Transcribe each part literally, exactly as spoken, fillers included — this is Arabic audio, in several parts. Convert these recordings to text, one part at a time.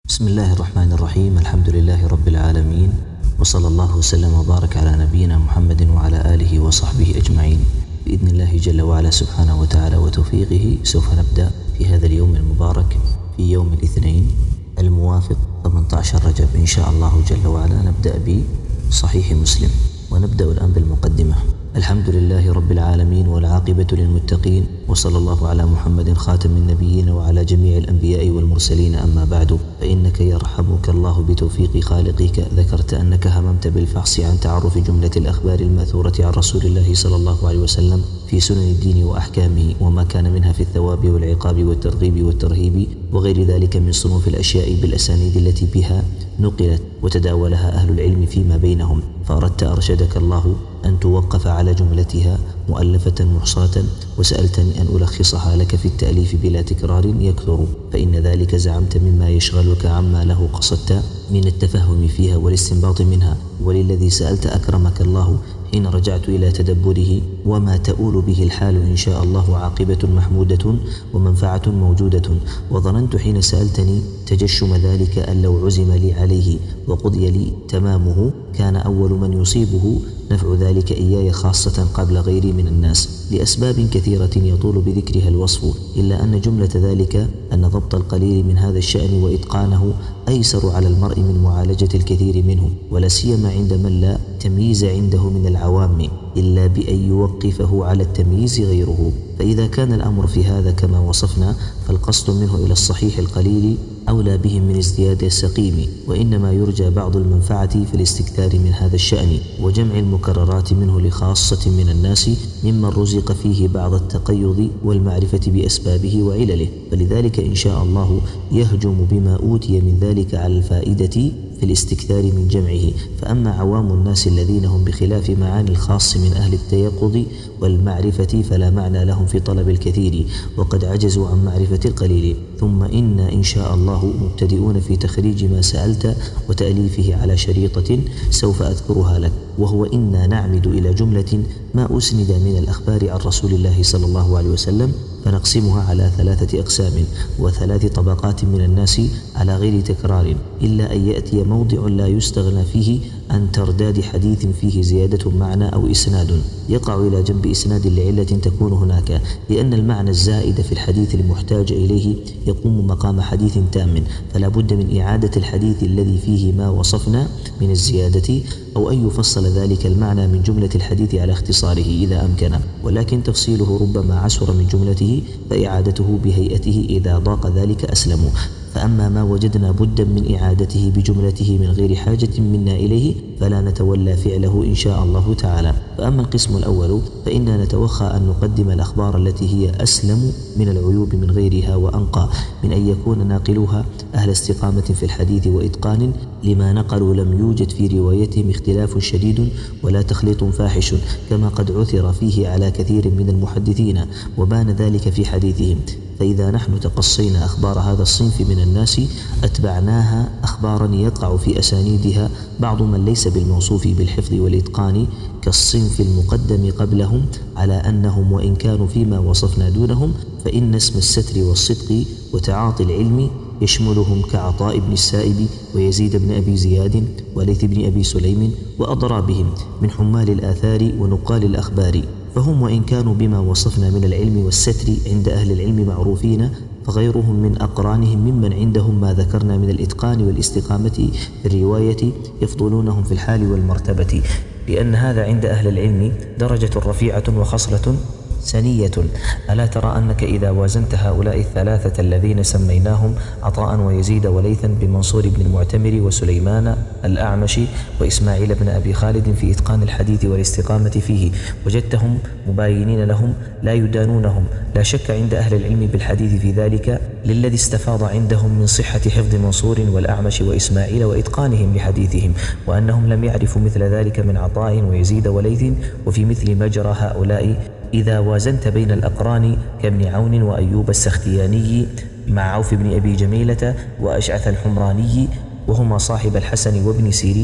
بسم الله الرحمن الرحيم. الحمد لله رب العالمين، وصلى الله وسلم وبارك على نبينا محمد وعلى آله وصحبه أجمعين. بإذن الله جل وعلا سبحانه وتعالى وتوفيقه سوف نبدأ في هذا اليوم المبارك في يوم الاثنين الموافق ثمانية عشر رجب إن شاء الله جل وعلا. نبدأ بصحيح مسلم، ونبدأ الآن بالمقدمة. الحمد لله رب العالمين، والعاقبة للمتقين، وصلى الله على محمد خاتم النبيين وعلى جميع الأنبياء والمرسلين. أما بعد، فإنك يرحمك الله بتوفيق خالقك ذكرت أنك هممت بالفحص عن تعرف جملة الأخبار المأثورة عن رسول الله صلى الله عليه وسلم في سنن الدين وأحكامه، وما كان منها في الثواب والعقاب والترغيب والترهيب وغير ذلك من صنوف الأشياء بالأسانيد التي بها نقلت وتداولها أهل العلم فيما بينهم، فأردت أرشدك الله أن توقف على جملتها مؤلفة محصاة، وسألتني أن ألخصها لك في التأليف بلا تكرار يكثر، فإن ذلك زعمت مما يشغلك عما له قصدت من التفهم فيها والاستنباط منها. وللذي سألت أكرمك الله حين رجعت إلى تدبره وما تؤول به الحال إن شاء الله عاقبة محمودة ومنفعة موجودة. وظننت حين سألتني تجشم ذلك أن لو عزم لي عليه وقضي لي تمامه كان أول من يصيبه نفع ذلك إياي خاصة قبل غيري من الناس، لأسباب كثيرة يطول بذكرها الوصف، إلا أن جملة ذلك أن ضبط القليل من هذا الشأن وإتقانه أيسر على المرء من معالجة الكثير منه، ولا سيما عند من لا تمييز عنده من العوام إلا بأن يوقفه على التمييز غيره. فإذا كان الأمر في هذا كما وصفنا، فالقصد منه إلى الصحيح القليل أولى بهم من ازدياد السقيم، وإنما يرجى بعض المنفعة في الاستكثار من هذا الشأن وجمع المكررات منه لخاصة من الناس ممن رزق فيه بعض التقيض والمعرفة بأسبابه وعلله، فلذلك إن شاء الله يهجم بما أوتي من ذلك على الفائدة في الاستكثار من جمعه. فأما عوام الناس الذين هم بخلاف معاني الخاص من أهل التيقظ والمعرفة فلا معنى لهم في طلب الكثير، وقد عجزوا عن معرفة القليل. ثم إنا إن شاء الله مبتدئون في تخريج ما سألت وتأليفه على شريطة سوف أذكرها لك، وهو إنا نعمد إلى جملة ما أسند من الأخبار عن رسول الله صلى الله عليه وسلم، فنقسمها على ثلاثة أقسام وثلاث طبقات من الناس على غير تكرار، إلا أن يأتي موضع لا يستغنى فيه عن ترداد حديث فيه زيادة معنى أو إسناد يقع إلى جنب إسناد لعلة تكون هناك، لأن المعنى الزائد في الحديث المحتاج إليه يقوم مقام حديث تام، فلا بد من إعادة الحديث الذي فيه ما وصفنا من الزيادة، أو أن يفصل ذلك المعنى من جملة الحديث على اختصاره إذا أمكن، ولكن تفصيله ربما عسر من جملته، فإعادته بهيئته إذا ضاق ذلك أسلم. فأما ما وجدنا بدا من إعادته بجملته من غير حاجة منا إليه فلا نتولى فعله إن شاء الله تعالى. فأما القسم الأول فإننا نتوخى أن نقدم الأخبار التي هي أسلم من العيوب من غيرها وأنقى من أن يكون ناقلوها أهل استقامة في الحديث وإتقان لما نقلوا لم يوجد في روايتهم اختلاف شديد ولا تخليط فاحش، كما قد عثر فيه على كثير من المحدثين وبان ذلك في حديثهم. فإذا نحن تقصينا أخبار هذا الصنف من الناس أتبعناها أخبارا يقع في أسانيدها بعض من ليس بالموصوف بالحفظ والإتقان كالصنف المقدم قبلهم، على أنهم وإن كانوا فيما وصفنا دونهم فإن اسم الستر والصدق وتعاطي العلم يشملهم كعطاء بن السائب ويزيد بن أبي زياد وليث بن أبي سليم وأضرابهم من حمال الآثار ونقال الأخبار، فهم وإن كانوا بما وصفنا من العلم والستر عند أهل العلم معروفين، فغيرهم من أقرانهم ممن عندهم ما ذكرنا من الإتقان والاستقامة في الرواية يفضلونهم في الحال والمرتبة، لأن هذا عند أهل العلم درجة رفيعة وخصلة سنية. ألا ترى أنك إذا وازنت هؤلاء الثلاثة الذين سميناهم عطاء ويزيد وليثا بمنصور بن المعتمر وسليمان الأعمش وإسماعيل بن أبي خالد في إتقان الحديث والاستقامة فيه، وجدتهم مباينين لهم لا يدانونهم، لا شك عند أهل العلم بالحديث في ذلك للذي استفاض عندهم من صحة حفظ منصور والأعمش وإسماعيل وإتقانهم لحديثهم، وأنهم لم يعرفوا مثل ذلك من عطاء ويزيد وليث. وفي مثل مجرى هؤلاء إذا وازنت بين الأقران كابن عون وأيوب السختياني مع عوف بن أبي جميلة وأشعث الحمراني وهما صاحب الحسن وابن سيرين،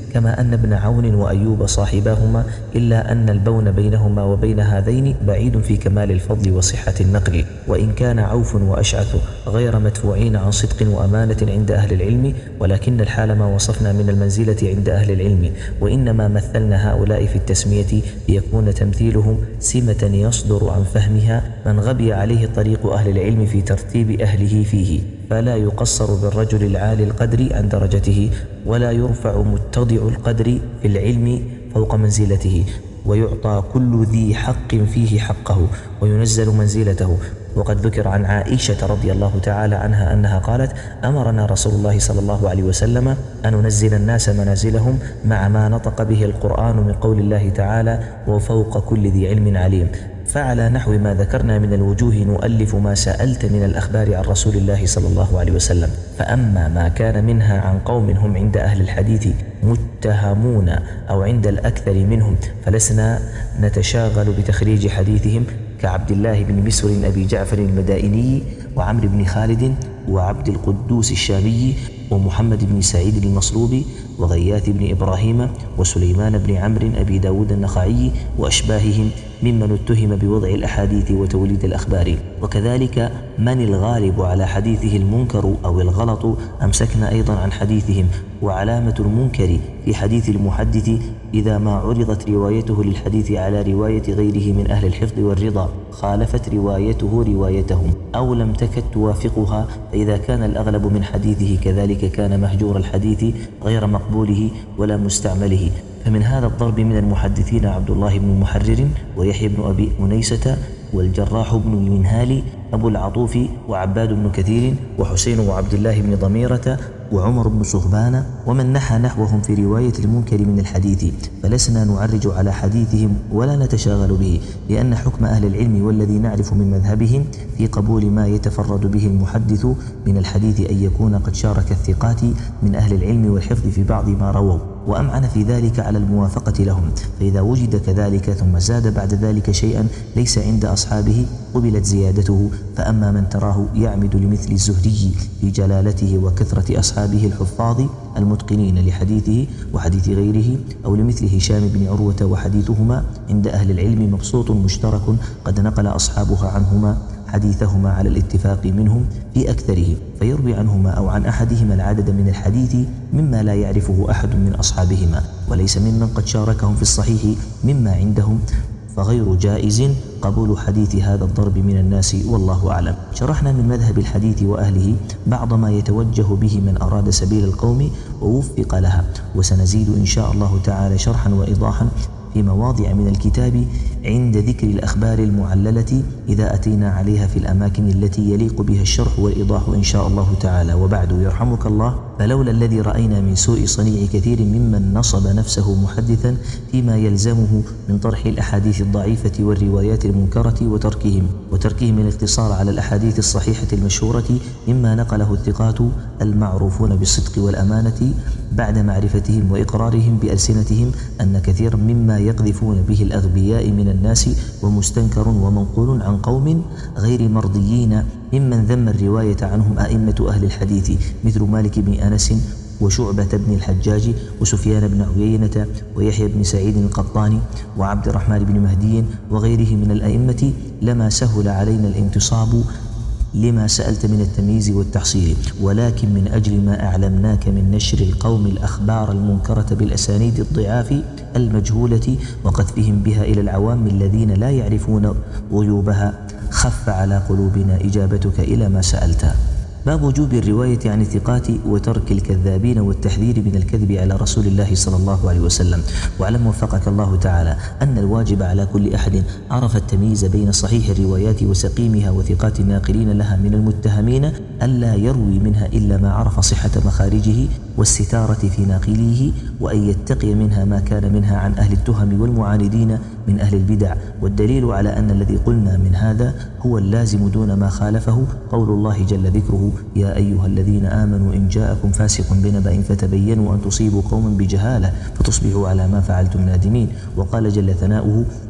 كما أن ابن عون وأيوب صاحباهما، إلا أن البون بينهما وبين هذين بعيد في كمال الفضل وصحة النقل. وإن كان عوف وأشعث غير مدفوعين عن صدق وأمانة عند أهل العلم، ولكن الحال ما وصفنا من المنزلة عند أهل العلم، وإنما مثلنا هؤلاء في التسمية ليكون تمثيلهم سمة يصدر عن فهمها من غبي عليه طريق أهل العلم في ترتيب أهله فيه، فلا يقصر بالرجل العالي القدر عن درجته، ولا يرفع متضع القدر في العلم فوق منزلته، ويعطى كل ذي حق فيه حقه، وينزل منزلته. وقد ذكر عن عائشة رضي الله تعالى عنها أنها قالت: أمرنا رسول الله صلى الله عليه وسلم أن ننزل الناس منازلهم مع ما نطق به القرآن من قول الله تعالى: وفوق كل ذي علم عليم. فعلى نحو ما ذكرنا من الوجوه نؤلف ما سألت من الأخبار عن رسول الله صلى الله عليه وسلم. فأما ما كان منها عن قوم هم عند أهل الحديث متهمون أو عند الأكثر منهم فلسنا نتشاغل بتخريج حديثهم، كعبد الله بن مسر أبي جعفر المدائني، وعمرو بن خالد، وعبد القدوس الشامي، ومحمد بن سعيد المصلوبي، وغياث بن إبراهيم، وسليمان بن عمرو أبي داود النخعي، وأشباههم ممن اتهم بوضع الأحاديث وتوليد الأخبار. وكذلك من الغالب على حديثه المنكر أو الغلط أمسكنا أيضا عن حديثهم. وعلامة المنكر في حديث المحدث إذا ما عرضت روايته للحديث على رواية غيره من أهل الحفظ والرضا خالفت روايته روايتهم أو لم تكد توافقها، فإذا كان الأغلب من حديثه كذلك كان مهجور الحديث غير مقبوله ولا مستعمله. فمن هذا الضرب من المحدثين عبد الله بن محرر، ويحيى بن أبي أنيسة، والجراح بن المنهال، أبو العطوف، وعباد بن كثير، وحسين وعبد الله بن ضميرة، وعمر بن صهبان، ومن نحى نحوهم في رواية المنكر من الحديث. فلسنا نعرج على حديثهم ولا نتشاغل به، لأن حكم أهل العلم والذي نعرف من مذهبهم في قبول ما يتفرد به المحدث من الحديث أن يكون قد شارك الثقات من أهل العلم والحفظ في بعض ما رووا، وأمعن في ذلك على الموافقة لهم. فإذا وجد كذلك ثم زاد بعد ذلك شيئا ليس عند أصحابه قبلت زيادته. فأما من تراه يعمد لمثل الزهري في جلالته وكثرة أصحابه الحفاظ المتقنين لحديثه وحديث غيره، أو لمثل هشام بن عروة وحديثهما عند أهل العلم مبسوط مشترك قد نقل أصحابها عنهما حديثهما على الاتفاق منهم في أكثره، فيروي عنهما أو عن أحدهما العدد من الحديث مما لا يعرفه أحد من أصحابهما، وليس ممن قد شاركهم في الصحيح مما عندهم، فغير جائز قبول حديث هذا الضرب من الناس، والله أعلم. شرحنا من مذهب الحديث وأهله بعض ما يتوجه به من أراد سبيل القوم ووفق لها، وسنزيد إن شاء الله تعالى شرحا وإيضاحا في مواضع من الكتاب عند ذكر الأخبار المعللة إذا أتينا عليها في الأماكن التي يليق بها الشرح والإيضاح إن شاء الله تعالى. وبعد، يرحمك الله، فلولا الذي رأينا من سوء صنيع كثير ممن نصب نفسه محدثا فيما يلزمه من طرح الأحاديث الضعيفة والروايات المنكرة وتركهم وتركهم الاقتصار على الأحاديث الصحيحة المشهورة مما نقله الثقات المعروفون بالصدق والأمانة بعد معرفتهم وإقرارهم بألسنتهم أن كثيرا مما يقذفون به الأغبياء من الناس ومستنكر ومنقول عن قوم غير مرضيين ممن ذم الرواية عنهم أئمة أهل الحديث مثل مالك بن أنس وشعبة بن الحجاج وسفيان بن عيينة ويحيى بن سعيد القطاني وعبد الرحمن بن مهدي وغيره من الأئمة، لما سهل علينا الانتصاب لما سألت من التمييز والتحصيل، ولكن من أجل ما أعلمناك من نشر القوم الأخبار المنكرة بالأسانيد الضعاف المجهولة وقذفهم بها إلى العوام الذين لا يعرفون غيوبها، خف على قلوبنا إجابتك إلى ما سألت. باب وجوب الرواية عن الثقات وترك الكذابين والتحذير من الكذب على رسول الله صلى الله عليه وسلم. واعلم وفقك الله تعالى أن الواجب على كل أحد عرف التمييز بين صحيح الروايات وسقيمها وثقات الناقلين لها من المتهمين ألا يروي منها إلا ما عرف صحة مخارجه والستارة في ناقليه، وأن يتقي منها ما كان منها عن أهل التهم والمعاندين من أهل البدع. والدليل على أن الذي قلنا من هذا هو اللازم دون ما خالفه قول الله جل ذكره: يا أيها الذين آمنوا إن جاءكم فاسق بنبأ فتبينوا أن تصيبوا قوما بجهالة فتصبحوا على ما فعلتم نادمين. وقال جل ثناؤه: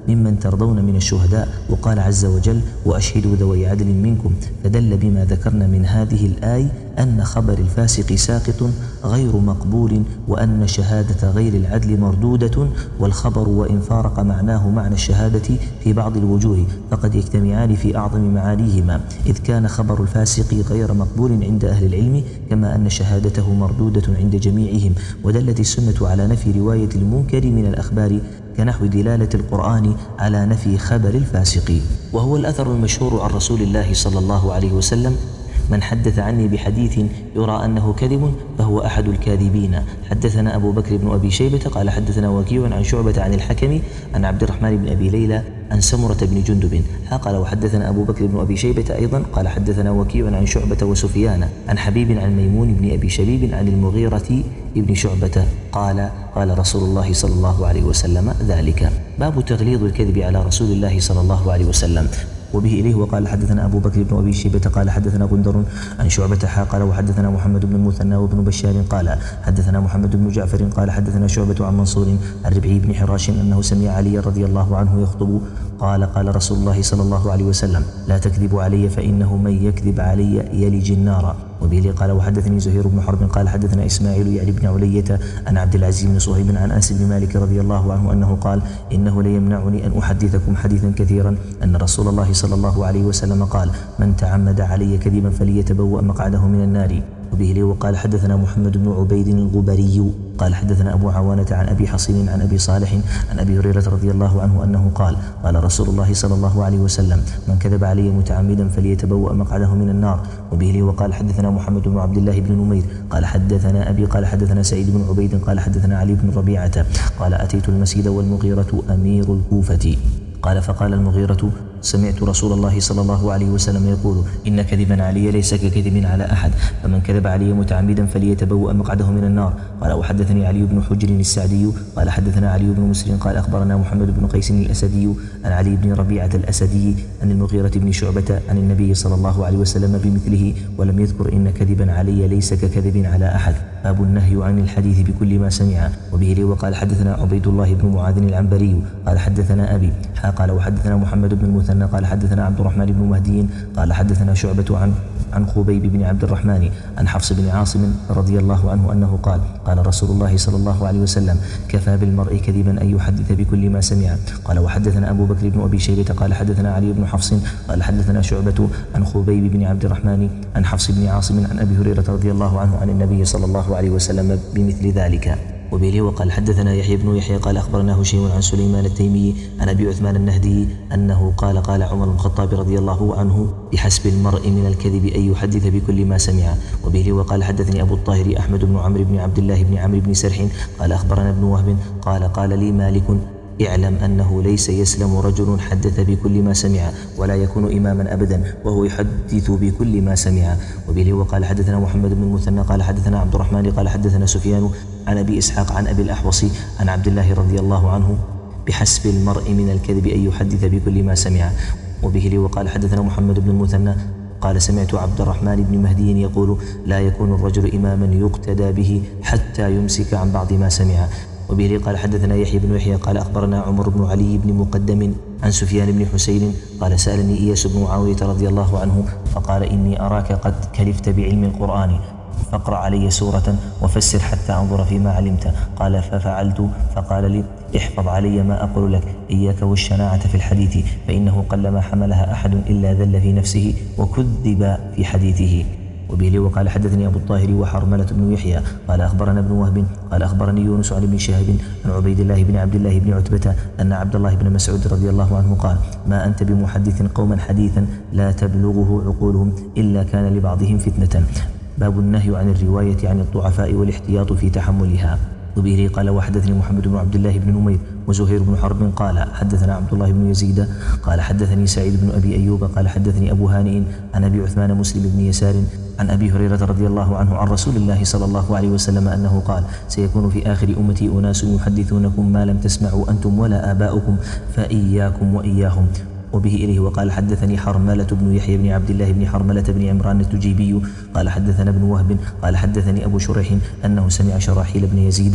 ممن ترضون من الشهداء، وقال عز وجل وأشهدوا ذوي عدل منكم، فدل بما ذكرنا من هذه الآية أن خبر الفاسق ساقط غير مقبول، وأن شهادة غير العدل مردودة، والخبر وإن فارق معناه معنى الشهادة في بعض الوجوه فقد يجتمعان في أعظم معانيهما، إذ كان خبر الفاسق غير مقبول عند أهل العلم كما أن شهادته مردودة عند جميعهم. ودلت السنة على نفي رواية المنكر من الأخبار كنحو دلالة القرآن على نفي خبر الفاسق. وهو الأثر المشهور عن رسول الله صلى الله عليه وسلم: من حدث عني بحديث يرى أنه كذب فهو أحد الكاذبين. حدثنا أبو بكر بن أبي شيبة قال حدثنا وكيع عن شعبة عن الحكم عن عبد الرحمن بن أبي ليلى عن سمرة بن جندب قال وحدثنا أبو بكر بن أبي شيبة أيضا قال حدثنا وكيع عن شعبة وسفيان عن حبيب عن ميمون بن أبي شبيب عن المغيرة بن شعبة قال قال رسول الله صلى الله عليه وسلم ذلك. باب تغليظ الكذب على رسول الله صلى الله عليه وسلم. وبه إليه وقال حدثنا أبو بكر بن أبي شيبة قال حدثنا غندر عن شعبة حا قال وحدثنا محمد بن المثنى وابن بشار قال حدثنا محمد بن جعفر قال حدثنا شعبة عن منصور عن ربعي بن حراش أنه سمع علي رضي الله عنه يخطب قال قال رسول الله صلى الله عليه وسلم لا تكذبوا علي فإنه من يكذب علي يلج النار. وبه قال وحدثني زهير بن حرب قال حدثنا إسماعيل يعني بن علية عن عبد العزيز بن صهيب عن أنس بن مالك رضي الله عنه أنه قال إنه ليمنعني أن أحدثكم حديثا كثيرا أن رسول الله صلى الله عليه وسلم قال من تعمد علي كذبا فليتبوأ مقعده من النار. وبه لي وقال حدثنا محمد بن عبيد الغبري قال حدثنا أبو عوانة عن أبي حصين عن أبي صالح عن أبي هريرة رضي الله عنه أنه قال قال رسول الله صلى الله عليه وسلم من كذب علي متعمدا فليتبوأ مقعده من النار. وبه لي وقال حدثنا محمد بن عبد الله بن نمير قال حدثنا أبي قال حدثنا سعيد بن عبيد قال حدثنا علي بن ربيعة قال أتيت المسجد والمغيرة أمير الكوفة قال فقال المغيرة سمعت رسول الله صلى الله عليه وسلم يقول إن كذبا علي ليس ككذب على أحد فمن كذب علي متعمدا فليتبوأ مقعده من النار. قال وحدثني علي بن حجر السعدي قال حدثنا علي بن مسلم قال أخبرنا محمد بن قيس الأسدي عن علي بن ربيعة الأسدي عن المغيرة بن شعبة عن النبي صلى الله عليه وسلم بمثله ولم يذكر إن كذبا علي ليس ككذب على أحد. باب النهي عن الحديث بكل ما سمع. وبه لي وقال حدثنا عبيد الله بن معاذ العنبري قال حدثنا أبي قال وحدثنا محمد بن المثنى قال حدثنا عبد الرحمن بن مهدي قال حدثنا شعبة عن عن خبيب بن عبد الرحمن عن حفص بن عاصم رضي الله عنه أنه قال قال رسول الله صلى الله عليه وسلم كفى بالمرء كذبا أن يحدث بكل ما سمع. قال وحدثنا أبو بكر بن أبي شيبة قال حدثنا علي بن حفص قال حدثنا شعبة عن خبيب بن عبد الرحمن عن حفص بن عاصم عن أبي هريرة رضي الله عنه عن النبي صلى الله عليه وسلم بمثل ذلك. وبه وقال حدثنا يحيى بن يحيى قال أخبرنا هشيم عن سليمان التيمي عن أبي عثمان النهدي أنه قال قال عمر بن الخطاب رضي الله عنه بحسب المرء من الكذب أن يحدث بكل ما سمع. وبه وقال حدثني أبو الطاهر أحمد بن عمرو بن عبد الله بن عمرو بن سرح قال أخبرنا ابن وهب قال قال لي مالك اعلم أنه ليس يسلم رجل حدث بكل ما سمع ولا يكون إماما أبدا وهو يحدث بكل ما سمع. وبه وقال حدثنا محمد بن المثنى قال حدثنا عبد الرحمن قال حدثنا سفيان عن أبي إسحاق عن أبي الأحوص عن عبد الله رضي الله عنه بحسب المرء من الكذب أن يحدث بكل ما سمع. وبه وقال حدثنا محمد بن المثنى قال سمعت عبد الرحمن بن مهدي يقول لا يكون الرجل إماما يقتدى به حتى يمسك عن بعض ما سمع. وبه قال حدثنا يحيى بن يحيى قال أخبرنا عمر بن علي بن مقدم عن سفيان بن حسين قال سألني إياس بن معاوية رضي الله عنه فقال إني أراك قد كلفت بعلم القرآن فاقرأ علي سورة وفسر حتى أنظر فيما علمت. قال ففعلت فقال لي احفظ علي ما أقول لك إياك والشناعة في الحديث فإنه قلما حملها أحد إلا ذل في نفسه وكذب في حديثه. وبه وقال حدثني أبو الطاهر وحرملة بن يحيى قال أخبرنا ابن وهب قال أخبرني يونس عن ابن شهاب عن عبيد الله بن عبد الله بن عتبة أن عبد الله بن مسعود رضي الله عنه قال ما أنت بمحدث قوما حديثا لا تبلغه عقولهم إلا كان لبعضهم فتنة. باب النهي عن الرواية عن الضعفاء والاحتياط في تحملها. وبه قال وحدثني محمد بن عبد الله بن نمير وزهير بن حرب قال حدثنا عبد الله بن يزيد قال حدثني سعيد بن أبي أيوب قال حدثني أبو هانئ عن أبي عثمان مسلم بن يسار عن أبي هريرة رضي الله عنه عن رسول الله صلى الله عليه وسلم أنه قال سيكون في آخر أمتي أناس يحدثونكم ما لم تسمعوا أنتم ولا آباؤكم فإياكم وإياهم. وبه إليه وقال حدثني حرملة بن يحيى بن عبد الله بن حرملة بن عمران التجيبي قال حدثنا ابن وهب قال حدثني أبو شريح أنه سمع شراحيل بن يزيد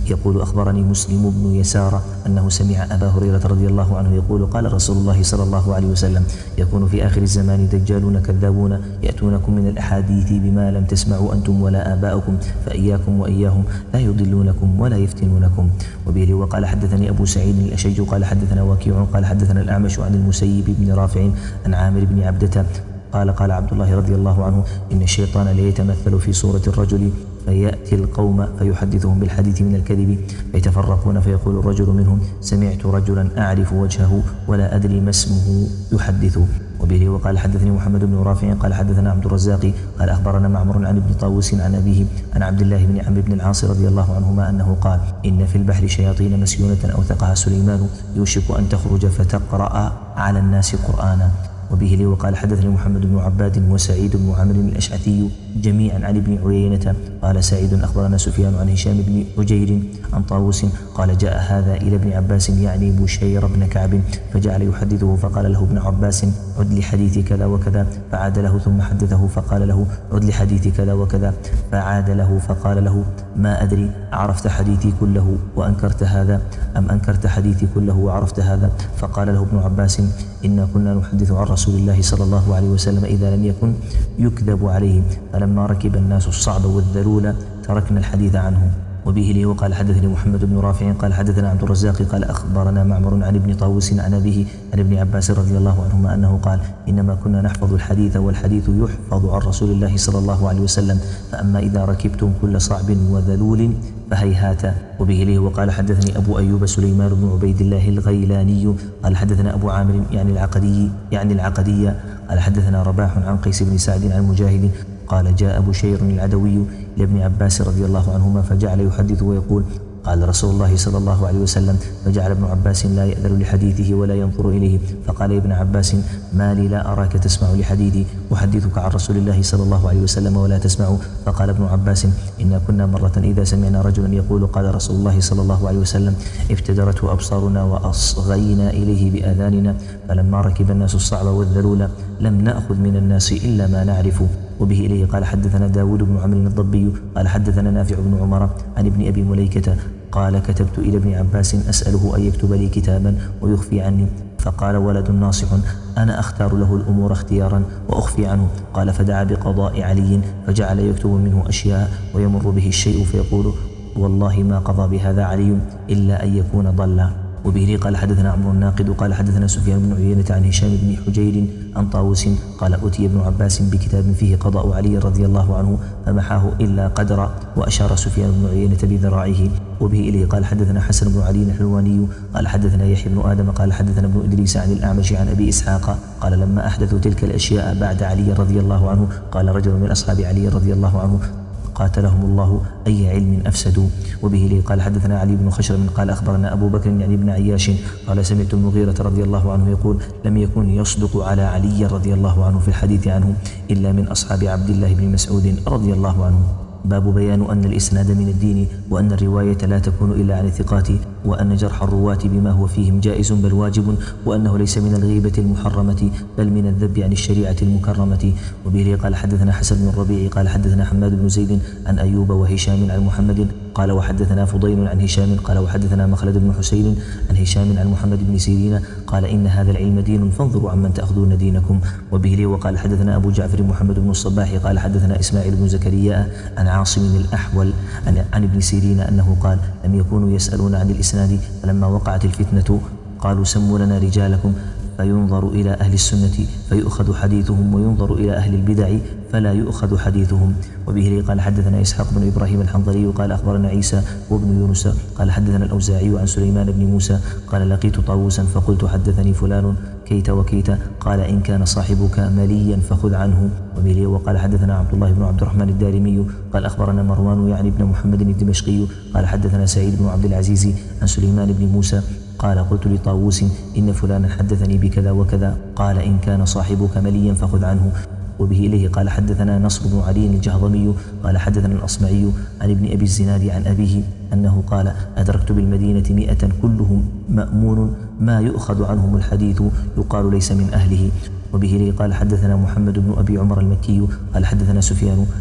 يقول أخبرني مسلم بن يسار أنه سمع أبا هريرة رضي الله عنه يقول قال رسول الله صلى الله عليه وسلم يكون في آخر الزمان دجالون كذابون يأتونكم من الأحاديث بما لم تسمعوا أنتم ولا آباؤكم فإياكم وإياهم لا يضلونكم ولا يفتنونكم. وبه وقال حدثني أبو سعيد الأشج قال حدثنا وكيع قال حدثنا الأعمش عن المسيب بن رافع عن عامر بن عبدة قال قال عبد الله رضي الله عنه إن الشيطان ليتمثل في صورة الرجل فيأتي القوم فيحدثهم بالحديث من الكذب فيتفرقون فيقول الرجل منهم سمعت رجلا أعرف وجهه ولا أدري ما اسمه يحدث. وبه وقال حدثني محمد بن رافع قال حدثنا عبد الرزاق قال أخبرنا معمر عن ابن طاووس عن أبيه عن عبد الله بن عمرو بن العاص رضي الله عنهما أنه قال إن في البحر شياطين مسيونة أوثقها سليمان يوشك أن تخرج فتقرأ على الناس قرآنا. وبه لي وقال حدثني محمد بن عباد وسعيد بن عمرو الأشعثي جميعا عن ابن عيينة قال سعيد أخبرنا سفيان عن هشام بن حجير عن طاووس قال جاء هذا إلى ابن عباس يعني بشير بن كعب فجعل يحدثه فقال له ابن عباس عد لحديث كذا وكذا فعاد له ثم حدثه فقال له عد لحديث كذا وكذا فعاد له فقال له ما أدري عرفت حديثي كله وأنكرت هذا أم أنكرت حديثي كله وعرفت هذا؟ فقال له ابن عباس إنا كنا نحدث عن رسول الله صلى الله عليه وسلم إذا لم يكن يكذب عليه فلما ركب الناس الصعب والذلول تركنا الحديث عنه. وبه لي وقال حدثني محمد بن رافع قال حدثنا عبد الرزاق قال أخبرنا معمر عن ابن طاووس عن أبيه عن ابن عباس رضي الله عنهما أنه قال إنما كنا نحفظ الحديث والحديث يحفظ عن رسول الله صلى الله عليه وسلم فأما إذا ركبتم كل صعب وذلول فهيهات. وبه لي وقال حدثني أبو أيوب سليمان بن عبيد الله الغيلاني قال حدثنا أبو عامر يعني العقدي يعني العقدية قال حدثنا رباح عن قيس بن سعد عن مجاهد قال جاء بشير العدوي لابن عباس رضي الله عنهما فجعل يحدث ويقول قال رسول الله صلى الله عليه وسلم فجعل ابن عباس لا يأذن لحديثه ولا ينظر إليه فقال ابن عباس ما لي لا أراك تسمع لحديثي أحدثك عن رسول الله صلى الله عليه وسلم ولا تسمع. فقال ابن عباس إنا كنا مرة إذا سمعنا رجلا يقول قال رسول الله صلى الله عليه وسلم افتدرته أبصارنا وأصغينا إليه بآذاننا فلما ركب الناس الصعب والذلول لم نأخذ من الناس إلا ما نعرف. وبه إليه قال حدثنا داود بن عمرو الضبي قال حدثنا نافع بن عمر عن ابن أبي مليكة قال كتبت إلى ابن عباس أسأله أن يكتب لي كتابا ويخفي عني فقال ولد ناصح أنا أختار له الأمور اختيارا وأخفي عنه. قال فدعا بقضاء علي فجعل يكتب منه أشياء ويمر به الشيء فيقول والله ما قضى بهذا علي إلا أن يكون ضلا. وبه قال حدثنا عمرو الناقد قال حدثنا سفيان بن عيينة عن هشام بن حجير عن طاووس قال أتي ابن عباس بكتاب فيه قضاء علي رضي الله عنه فمحاه إلا قدر وأشار سفيان بن عيينة بذراعه. وبه إليه قال حدثنا حسن بن علي الحلواني قال حدثنا يحيى بن آدم قال حدثنا ابن إدريس عن الأعمش عن أبي إسحاق قال لما أحدثوا تلك الأشياء بعد علي رضي الله عنه قال رجل من أصحاب علي رضي الله عنه قاتلهم الله أي علم أفسدوا. وبه لي قال حدثنا علي بن خشرم قال أخبرنا أبو بكر يعني ابن عياش قال سمعت المغيرة رضي الله عنه يقول لم يكن يصدق على علي رضي الله عنه في الحديث عنه إلا من أصحاب عبد الله بن مسعود رضي الله عنه. باب بيان أن الإسناد من الدين وأن الرواية لا تكون إلا عن الثقات وأن جرح الرواة بما هو فيهم جائز بل واجب وأنه ليس من الغيبة المحرمة بل من الذب عن الشريعة المكرمة. وبه قال حدثنا حسن بن الربيع قال حدثنا حماد بن زيد عن أيوب وهشام عن محمد قال وحدثنا فضيل عن هشام قال وحدثنا مخلد بن حسين عن هشام عن محمد بن سيرين قال إن هذا العلم دين فانظروا عمن تأخذون دينكم. وبه وقال حدثنا أبو جعفر محمد بن الصباح قال حدثنا إسماعيل بن زكريا عن عاصم الأحول عن ابن سيرين أنه قال لم يكونوا يسألون عن الإسناد فلما وقعت الفتنة قالوا سموا لنا رجالكم فينظر إلى أهل السنة فيؤخذ حديثهم وينظر إلى أهل البدع فلا يؤخذ حديثهم. وبه قال حدثنا إسحاق بن إبراهيم الحنظلي قال أخبرنا عيسى وابن يونس قال حدثنا الأوزاعي عن سليمان بن موسى قال لقيت طاووسا فقلت حدثني فلان كيت وكيت قال إن كان صاحبك مليا فخذ عنه. وبه وقال حدثنا عبد الله بن عبد الرحمن الدارمي قال أخبرنا مروان يعني ابن محمد الدمشقي قال حدثنا سعيد بن عبد العزيز عن سليمان بن موسى قال قلت لطاووس إن فلانا حدثني بكذا وكذا قال إن كان صاحبك مليا فخذ عنه. وبه إليه قال حدثنا نصر بن علي الجهضمي قال حدثنا الأصمعي عن ابن أبي الزناد عن أبيه أنه قال أدركت بالمدينة مئة كلهم مأمون ما يؤخذ عنهم الحديث يقال ليس من أهله. وبه إليه قال حدثنا محمد بن أبي عمر المكي قال حدثنا سفيان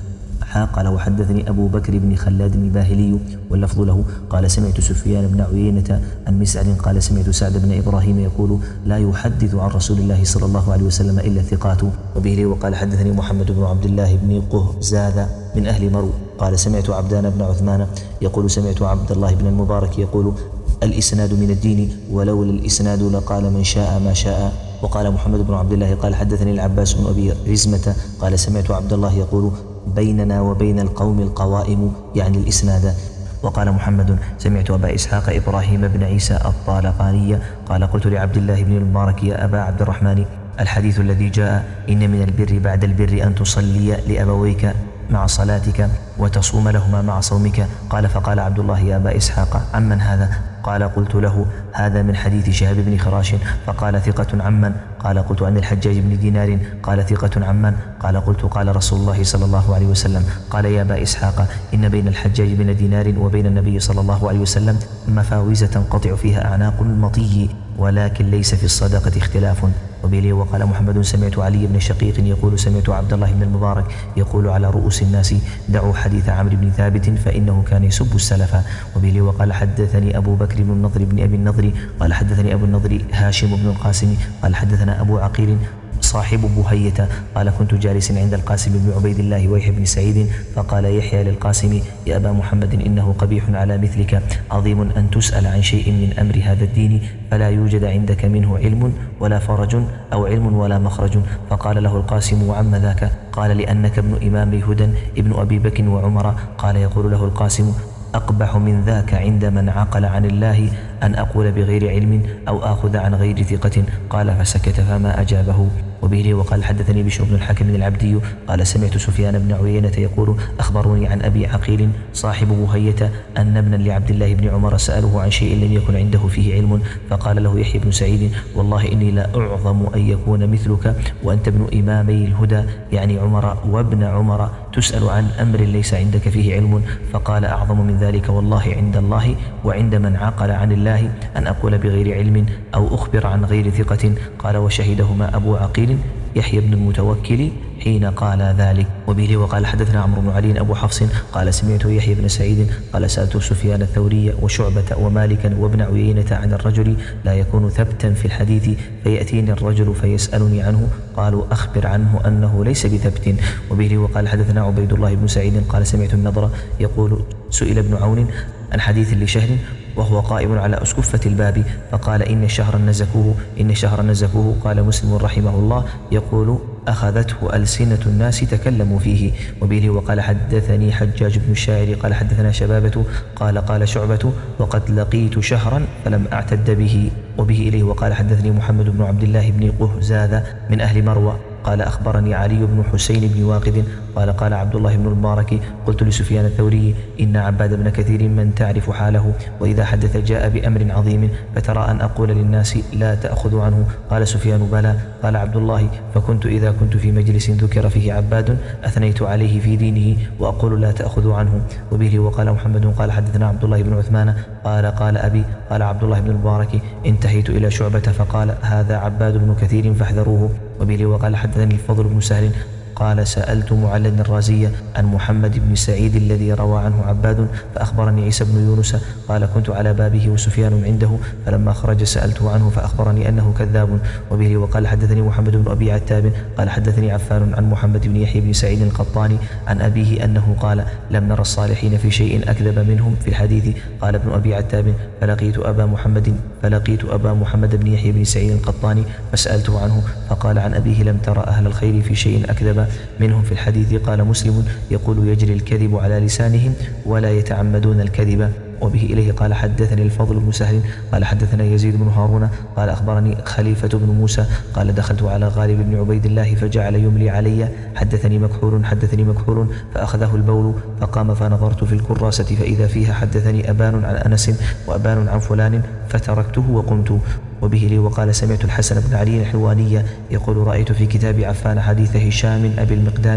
قال وحدثني أبو بكر بن خلاد الباهلي واللفظ له قال سمعت سفيان بن عيينة عن مسعر قال سمعت سعد بن إبراهيم يقول لا يحدث عن رسول الله صلى الله عليه وسلم إلا الثقات. وبه وقال حدثني محمد بن عبد الله بن قهزاذ من أهل مرو قال سمعت عبدان بن عثمان يقول سمعت عبد الله بن المبارك يقول الإسناد من الدين ولولا الإسناد لقال من شاء ما شاء. وقال محمد بن عبد الله قال حدثني العباس بن أبي رزمة قال سمعت عبد الله يقول بيننا وبين القوم القوائم يعني الإسناد. وقال محمد سمعت أبا إسحاق إبراهيم بن عيسى الطالقاني قال قلت لعبد الله بن المبارك يا أبا عبد الرحمن الحديث الذي جاء إن من البر بعد البر أن تصلي لأبويك مع صلاتك وتصوم لهما مع صومك. قال فقال عبد الله يا أبا إسحاق عمن هذا؟ قال قلت له هذا من حديث شهاب بن خراش. فقال ثقة عمن؟ قال قلت عن الحجاج بن دينار. قال ثقة عمن؟ قال قلت قال رسول الله صلى الله عليه وسلم. قال يا أبا إسحاق إن بين الحجاج بن دينار وبين النبي صلى الله عليه وسلم مفاوز تنقطع فيها أعناق المطي ولكن ليس في الصدقة اختلاف. وبه وقال محمد سمعت علي بن شقيق يقول سمعت عبد الله بن المبارك يقول على رؤوس الناس دعوا حديث عمرو بن ثابت فإنه كان يسب السلف. وبه وقال حدثني أبو بكر بن النضر بن أبي النضر قال حدثني أبو النضر هاشم بن القاسم قال حدثنا أبو عقيل صاحب بهية قال كنت جالسا عند القاسم بن عبيد الله ويحيى بن سعيد فقال يحيى للقاسم يا أبا محمد إنه قبيح على مثلك عظيم أن تسأل عن شيء من أمر هذا الدين فلا يوجد عندك منه علم ولا فرج أو علم ولا مخرج. فقال له القاسم وعم ذاك؟ قال لأنك ابن إمام هدى ابن أبي بكر وعمر. قال يقول له القاسم أقبح من ذاك عند من عقل عن الله أن أقول بغير علم أو آخذ عن غير ثقة. قال فسكت فما أجابه. وبه وقال حدثني بشر بن الحكم العبدي قال سمعت سفيان بن عيينة يقول أخبروني عن أبي عقيل صاحب بهية أن ابنا لعبد الله بن عمر سأله عن شيء لم يكن عنده فيه علم فقال له يحيى بن سعيد والله إني لا أعظم أن يكون مثلك وأنت ابن إمامي الهدى يعني عمر وابن عمر تسأل عن أمر ليس عندك فيه علم. فقال أعظم من ذلك والله عند الله وعند من عقل عن الله أن أقول بغير علم أو أخبر عن غير ثقة. قال وشهدهما أبو عقيل يحيى بن المتوكل حين قال ذلك. وبه وقال حدثنا عمرو بن علي أبو حفص قال سمعت يحيى بن سعيد قال سألت سفيان الثوري وشعبة ومالكا وابن عيينة عن الرجل لا يكون ثبتا في الحديث فيأتيني الرجل فيسألني عنه قالوا أخبر عنه أنه ليس بثبت. وبه وقال حدثنا عبيد الله بن سعيد قال سمعت النضر يقول سئل ابن عون عن حديث لشهر وهو قائم على أسكفة الباب فقال إن شهرا نزكوه إن شهرا نزكوه. قال مسلم رحمه الله يقول أخذته ألسنة الناس تكلموا فيه. وبه وقال حدثني حجاج بن الشاعر قال حدثنا شبابة قال قال شعبة وقد لقيت شهرا فلم أعتد به. وبه إليه وقال حدثني محمد بن عبد الله بن قهزاذ من أهل مروة قال أخبرني علي بن حسين بن واقد قال قال عبد الله بن المبارك قلت لسفيان الثوري إن عباد بن كثير من تعرف حاله وإذا حدث جاء بأمر عظيم فترى أن أقول للناس لا تأخذ عنه. قال سفيان بلى. قال عبد الله فكنت إذا كنت في مجلس ذكر فيه عباد أثنيت عليه في دينه وأقول لا تأخذ عنه. وبه وقال محمد قال حدثنا عبد الله بن عثمان قال قال أبي قال عبد الله بن المبارك انتهيت إلى شعبة فقال هذا عباد بن كثير فاحذروه. وبه وقال حدثني الفضل بن سهل قال سألت معلّ الرازية عن محمد بن سعيد الذي روى عنه عباد فأخبرني عيسى بن يونس قال كنت على بابه وسفيان عنده فلما خرج سألته عنه فأخبرني أنه كذاب. وبه وقال حدثني محمد بن أبي عتاب قال حدثني عفان عن محمد بن يحيى بن سعيد القطاني عن أبيه أنه قال لم نرى الصالحين في شيء أكذب منهم في الحديث. قال ابن أبي عتاب فلقيت أبا محمد فلقيت أبا محمد بن يحيى بن سعيد القطاني فسألته عنه فقال عن أبيه لم ترى أهل الخير في شيء أكذب منهم في الحديث. قال مسلم يقول يجري الكذب على لسانهم ولا يتعمدون الكذب. وبه إليه قال حدثني الفضل بن سهل قال حدثنا يزيد بن هارون قال أخبرني خليفة بن موسى قال دخلت على غالب بن عبيد الله فجعل يملي علي حدثني مكحول حدثني مكحول فأخذه البول فقام فنظرت في الكراسة فإذا فيها حدثني أبان عن أنس وأبان عن فلان فتركته وقمت. وبه لي وقال سمعت الحسن بن علي الحلواني يقول رأيت في كتاب عفان حديث هشام أبي المقدام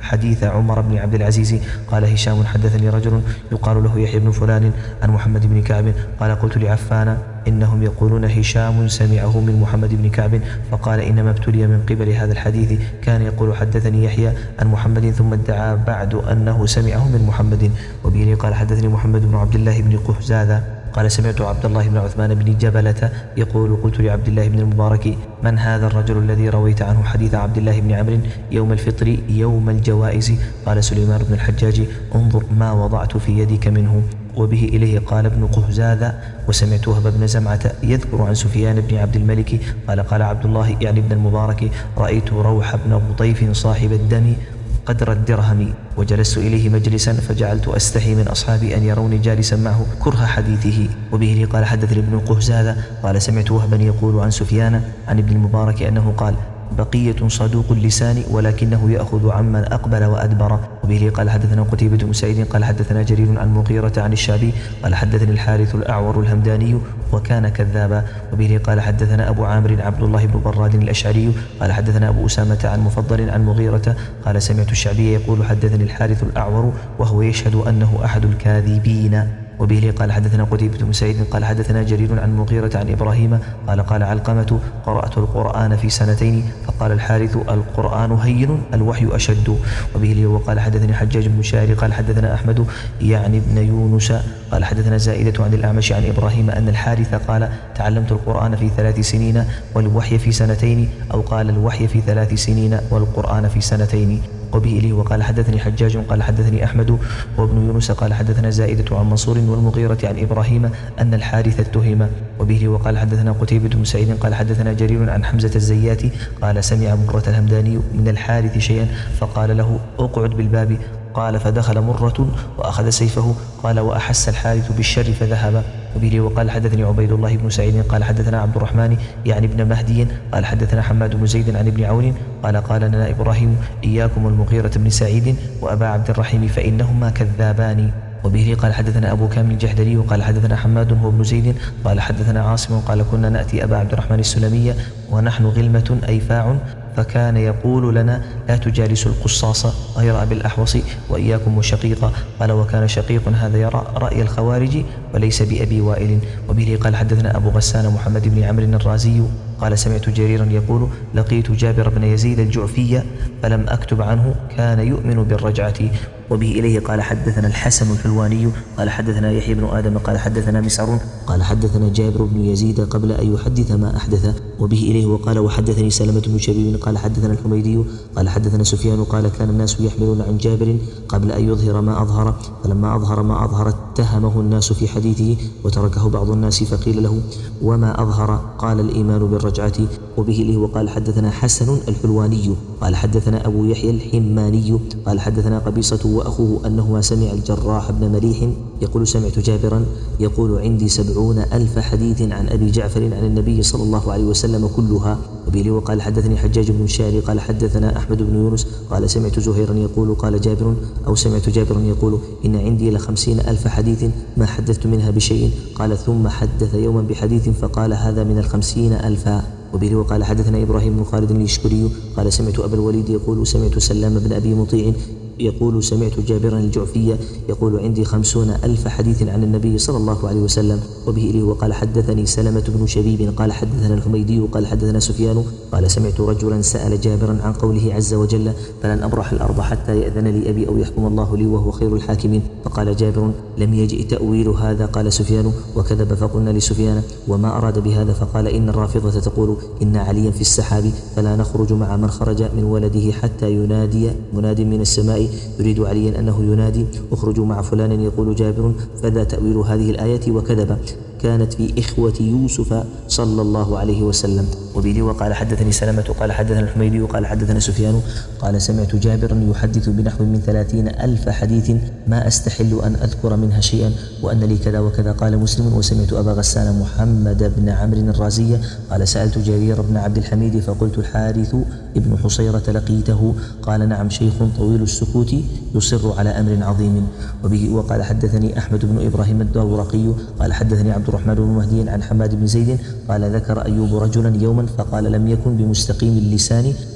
حديث عمر بن عبد العزيز. قال هشام حدثني رجل يقال له يحيى بن فلان عن محمد بن كعب قال قلت لعفان إنهم يقولون هشام سمعه من محمد بن كعب، فقال إنما ابتلي من قبل هذا الحديث، كان يقول حدثني يحيى عن محمد ثم ادعى بعد أنه سمعه من محمد. وبه قال حدثني محمد بن عبد الله بن قهزاذة قال سمعت عبد الله بن عثمان بن جبلة يقول قلت لعبد الله بن المبارك من هذا الرجل الذي رويت عنه حديث عبد الله بن عمرو يوم الفطر يوم الجوائز؟ قال سليمان بن الحجاج انظر ما وضعت في يدك منه. وبه إليه قال ابن قهزاذة وسمعت وهب بن زمعة يذكر عن سفيان بن عبد الملك قال قال عبد الله يعني ابن المبارك رأيت روح بن بطيف صاحب الدم قدر الدرهم وجلست إليه مجلسا فجعلت أستحي من أصحابي أن يروني جالسا معه كره حديثه. وبه قال حدثني ابن قهزاذة قال سمعت وهبا يقول عن سفيان عن ابن المبارك أنه قال بقية صدوق اللسان ولكنه يأخذ عمن أقبل وأدبر. وبه قال حدثنا قتيبة بن سعيد قال حدثنا جرير عن مغيرة عن الشعبي قال حدثني الحارث الأعور الهمداني وكان كذابا. وبه قال حدثنا أبو عامر عبد الله بن براد الأشعري قال حدثنا أبو أسامة عن مفضل عن مغيرة قال سمعت الشعبي يقول حدثني الحارث الأعور وهو يشهد أنه أحد الكاذبين. وبه قال حدثنا قتيبة بن سعيد قال حدثنا جرير عن مغيرة عن إبراهيم قال قال علقمة قرأت القرآن في سنتين فقال الحارث القرآن هين الوحي أشد. وبه وقال حدثني حجاج بن شاعر قال حدثنا أحمد يعني ابن يونس قال حدثنا زائدة عن الأعمش عن إبراهيم أن الحارث قال تعلمت القرآن في ثلاث سنين والوحي في سنتين أو قال الوحي في ثلاث سنين والقرآن في سنتين. وبه إليه وقال حدثني حجاج قال حدثني أحمد وابن يونس قال حدثنا زائدة عن منصور والمغيرة عن إبراهيم أن الحارث اتهم. وبه وقال حدثنا قتيبة بن سعيد قال حدثنا جرير عن حمزة الزياتي قال سمع مرة الهمداني من الحارث شيئا فقال له اقعد بالباب قال فدخل مرة وأخذ سيفه قال وأحس الحارث بالشر فذهب. وبه وقال حدثني عبيد الله بن سعيد قال حدثنا عبد الرحمن يعني ابن مهدي قال حدثنا حماد بن زيد عن ابن عون قال قال لنا إبراهيم إياكم والمغيرة بن سعيد وأبا عبد الرحيم فإنهما كذابان. وبه قال حدثنا أبو كامل الجحدري وقال حدثنا حماد هو ابن زيد قال حدثنا عاصم قال كنا نأتي أبا عبد الرحمن السلمي ونحن غلمة أيفاع فكان يقول لنا لا تجالسوا القصاص غير أبي الأحوص وإياكم وشقيقا قال وكان شقيق هذا يرى رأي الخوارج وليس بأبي وائل. وبه قال حدثنا أبو غسان محمد بن عمرو الرازي قال سمعت جريرا يقول لقيت جابر بن يزيد الجعفي فلم أكتب عنه كان يؤمن بالرجعة. وبه إليه قال حدثنا الحسن الحلواني قال حدثنا يحيى بن آدم قال حدثنا مسعر قال حدثنا جابر بن يزيد قبل أن يحدث ما أحدث. وبه إليه وقال وحدثني سلمة بن شبيب قال حدثنا الحميدي قال حدثنا سفيان قال كان الناس يحملون عن جابر قبل أن يظهر ما أظهر فلما أظهر ما أظهر اتهمه الناس في حديثه وتركه بعض الناس فقيل له وما أظهر قال الإيمان بالرجعة. وبه إليه وقال حدثنا حسن الحلواني قال حدثنا أبو يحيى الحماني قال حدثنا قبيصة وأخوه أنهما سمع الجراح بن مليح يقول سمعت جابرا يقول عندي سبعون ألف حديث عن أبي جعفر عن النبي صلى الله عليه وسلم كلها. وبه وقال حدثني حجاج بن شاعر قال حدثنا أحمد بن يونس قال سمعت زهيرا يقول قال جابر أو سمعت جابرا يقول إن عندي لخمسين ألف حديث ما حدثت منها بشيء قال ثم حدث يوما بحديث فقال هذا من الخمسين ألفا. وبه وقال حدثنا إبراهيم بن خالد اليشكري قال سمعت أبا الوليد يقول سمعت سلام بن أبي مطيع يقول سمعت جابرا الجعفي يقول عندي خمسون ألف حديث عن النبي صلى الله عليه وسلم. وبه إليه وقال حدثني سلمة بن شبيب قال حدثنا الحميدي قال حدثنا سفيان قال سمعت رجلا سأل جابرا عن قوله عز وجل فلن أبرح الأرض حتى يأذن لي أبي أو يحكم الله لي وهو خير الحاكمين فقال جابر لم يجئ تأويل هذا قال سفيان وكذب. فقلنا لسفيان وما أراد بهذا فقال إن الرافضة تقول إن عليا في السحاب فلا نخرج مع من خرج من ولده حتى ينادي مناد من السماء يريد عليا أنه ينادي اخرجوا مع فلان يقول جابر فذا تأويل هذه الآية وكذب كانت في إخوة يوسف صلى الله عليه وسلم. وبه وقال حدثني سلمة قال حدثنا الحميدي قال حدثنا سفيان قال سمعت جابرا يحدث بنحو من ثلاثين ألف حديث ما أستحل أن أذكر منها شيئا وأن لي كذا وكذا. قال مسلم وسمعت أبا غسان محمد بن عمرو الرازي قال سألت جرير بن عبد الحميد فقلت الحارث ابن حصيرة لقيته قال نعم شيخ طويل السكوت يصر على أمر عظيم. وبه وقال حدثني أحمد بن إبراهيم الدورقي قال حدثني عبد الرحمن بن مهدي عن حماد بن زيد قال ذكر أيوب رجلا يوما فقال لم يكن بمستقيم اللسان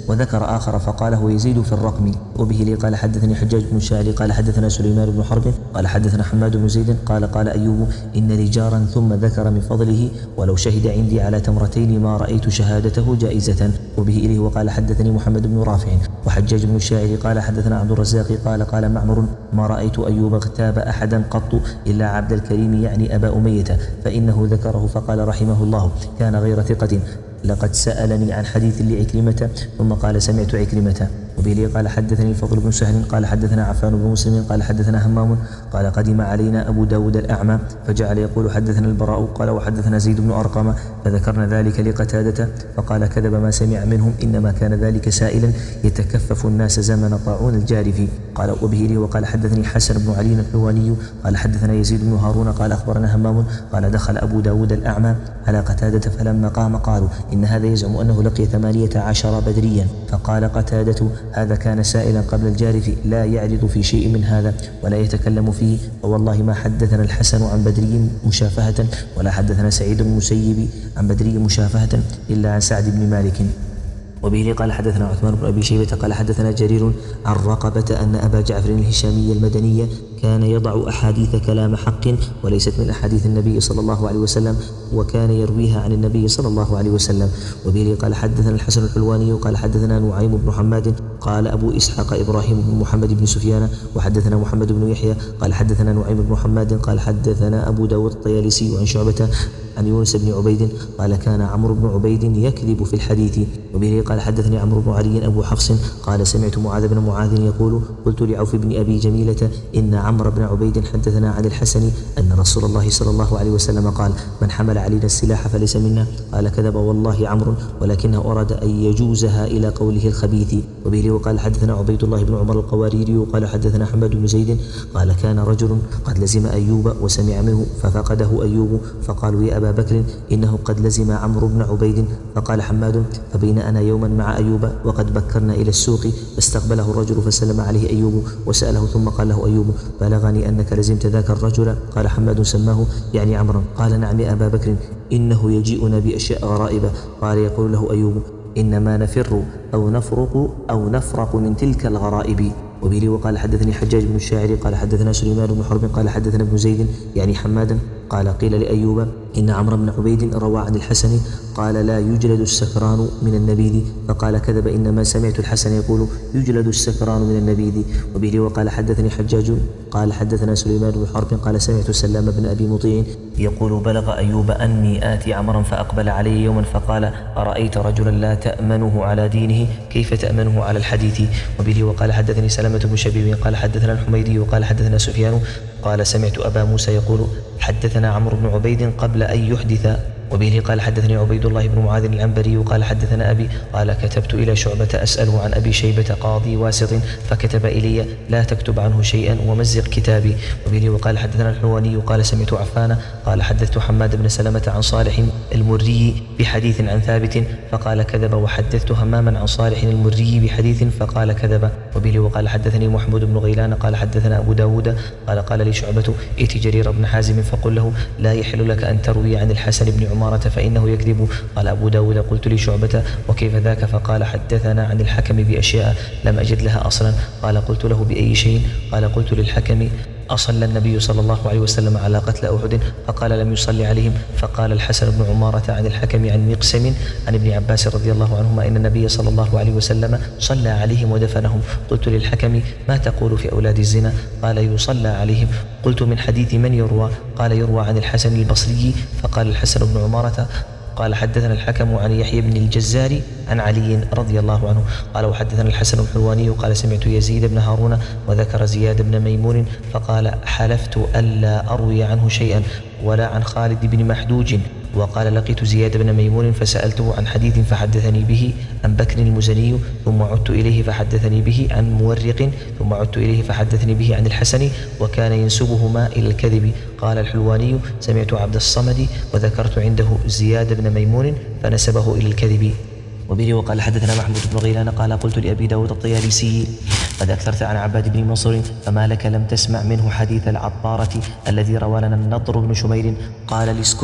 وذكر آخر فقال هو يزيد في الرقم. وبه لي قال حدثني حجاج بن الشاعري قال حدثنا سليمان بن حرب قال حدثنا حماد بن زيد قال قال أيوب إن لي جارا ثم ذكر من فضله ولو شهد عندي على تمرتين ما رأيت شهادته جائزة. وبه إليه وقال حدثني محمد بن رافع وحجاج بن الشاعري قال حدثنا عبد الرزاق قال قال معمر ما رأيت أيوب اغتاب أحدا قط إلا عبد الكريم يعني أبا أمية فإنه ذكره فقال رحمه الله كان غير ثقة لقد سألني عن حديث لعكرمة ثم قال سمعت عكرمة. وبه قال حدثني الفضل بن سهل قال حدثنا عفان بن مسلم قال حدثنا همام قال قدم علينا أبو داود الأعمى فجعل يقول حدثنا البراء قال وحدثنا زيد بن أرقم فذكرنا ذلك لقتادة فقال كذب ما سمع منهم إنما كان ذلك سائلا يتكفف الناس زمن طاعون الجارف. قال وبه لي وقال حدثني حسن بن علي الحلواني قال حدثنا يزيد بن هارون قال أخبرنا همام قال دخل أبو داود الأعمى على قتادة فلما قام قالوا إن هذا يزعم أنه لقي ثمانية عشر بدريا فقال قتادة هذا كان سائلا قبل الجارف لا يعرض في شيء من هذا ولا يتكلم فيه فوالله ما حدثنا الحسن عن بدري مشافهة ولا حدثنا سعيد بن المسيب عن بدري مشافهة إلا عن سعد بن مالك. وبه قال حدثنا عثمان بن أبي شيبة قال حدثنا جرير عن رقبة أن أبا جعفر الهشامي المدني كان يضع أحاديث كلام حق وليست من أحاديث النبي صلى الله عليه وسلم وكان يرويها عن النبي صلى الله عليه وسلم. وبه قال حدثنا الحسن الحلواني قال حدثنا نعيم بن حماد قال أبو إسحاق إبراهيم بن محمد بن سفيان وحدثنا محمد بن يحيى قال حدثنا نعيم بن حماد قال حدثنا أبو داود الطيالسي عن شعبة عن يونس بن عبيد قال كان عمرو بن عبيد يكذب في الحديث. وبه قال حدثني عمرو بن علي أبو حفص قال سمعت معاذ بن معاذ يقول قلت لعوف بن أبي جميلة إن عمرو بن عبيد حدثنا عن الحسن أن رسول الله صلى الله عليه وسلم قال من حمل علينا السلاح فليس منا قال كذب والله عمرو ولكنه أراد أن يجوزها إلى قوله الخبيث. وبه وقال حدثنا عبيد الله بن عمر القواريري قال حدثنا حماد بن زيد قال كان رجل قد لزم أيوب وسمع منه ففقده أيوب فقالوا يا أبا بكر إنه قد لزم عمرو بن عبيد فقال حماد فبين أنا يوما مع أيوب وقد بكرنا إلى السوق فاستقبله الرجل فسلم عليه أيوب وسأله ثم قال له أيوب بلغني أنك لزمت ذاك الرجل قال حماد سماه يعني عمرا قال نعم يا أبا بكر إنه يجيئنا بأشياء غرائبة قال يقول له أيوب إنما نفر أو نفرق أو نفرق من تلك الغرائب. وبه وقال حدثني حجاج بن الشاعري قال حدثنا سليمان بن حرب قال حدثنا ابن زيد يعني حمادا قال قيل لأيوب إن عمرو بن عبيد روى عن الحسن قال لا يجلد السكران من النبيذ فقال كذب إنما سمعت الحسن يقول يجلد السكران من النبيذ. وبه وقال حدثني حجاج قال حدثنا سليمان بن حرب قال سمعت سلام بن أبي مطيع يقول بلغ أيوب أني آتي عمرا فأقبل علي يوما فقال أرأيت رجلا لا تأمنه على دينه كيف تأمنه على الحديث. وبه وقال حدثني سلامة بن شبيب قال حدثنا الحميدي وقال حدثنا سفيان قال سمعت أبا موسى يقول حدثنا عمرو بن عبيد قبل أن يحدث. وبه قال حدثني عبيد الله بن معاذ العنبري وقال حدثنا أبي قال كتبت إلى شعبة أسأله عن أبي شيبة قاضي واسط فكتب إلي لا تكتب عنه شيئا ومزق كتابي. وبه وقال حدثنا الحلواني قال سمعت عفان قال حدثت حماد بن سلمة عن صالح المري بحديث عن ثابت فقال كذب وحدثت هماما عن صالح المري بحديث فقال كذب. وبه وقال حدثني محمود بن غيلان قال حدثنا أبو داود قال قال لي شعبة ائت جرير بن حازم فقل له لا يحل لك أن تروي عن الحسن بن عمارة فإنه يكذب. قال أبو داود قلت لي شعبة وكيف ذاك فقال حدثنا عن الحكم بأشياء لم أجد لها أصلا. قال قلت له بأي شيء قال قلت للحكم أصلى النبي صلى الله عليه وسلم على قتل أحد فقال لم يصلي عليهم. فقال الحسن بن عمارة عن الحكم عن مقسم عن ابن عباس رضي الله عنهما إن النبي صلى الله عليه وسلم صلى عليهم ودفنهم. قلت للحكم ما تقول في أولاد الزنا قال يصلى عليهم. قلت من حديث من يروى قال يروى عن الحسن البصري. فقال الحسن بن عمارة قال حدثنا الحكم عن يحيى بن الجزار عن علي رضي الله عنه قال وحدثنا الحسن الحلواني قال سمعت يزيد بن هارون وذكر زياد بن ميمون فقال حلفت ألا أروي عنه شيئا ولا عن خالد بن محدوج. وقال لقيت زياد بن ميمون فسألته عن حديث فحدثني به عن بكر المزني ثم عدت إليه فحدثني به عن مورق ثم عدت إليه فحدثني به عن الحسن وكان ينسبهما إلى الكذب. قال الحلواني سمعت عبد الصمد وذكرت عنده زياد بن ميمون فنسبه إلى الكذب. وبه وقال حدثنا محمود بن غيلان قال قلت لأبي داود الطيالسي قد أكثرت عن عباد بن منصور فما لك لم تسمع منه حديث العطارة الذي روى لنا النضر بن شمير قال لاسكت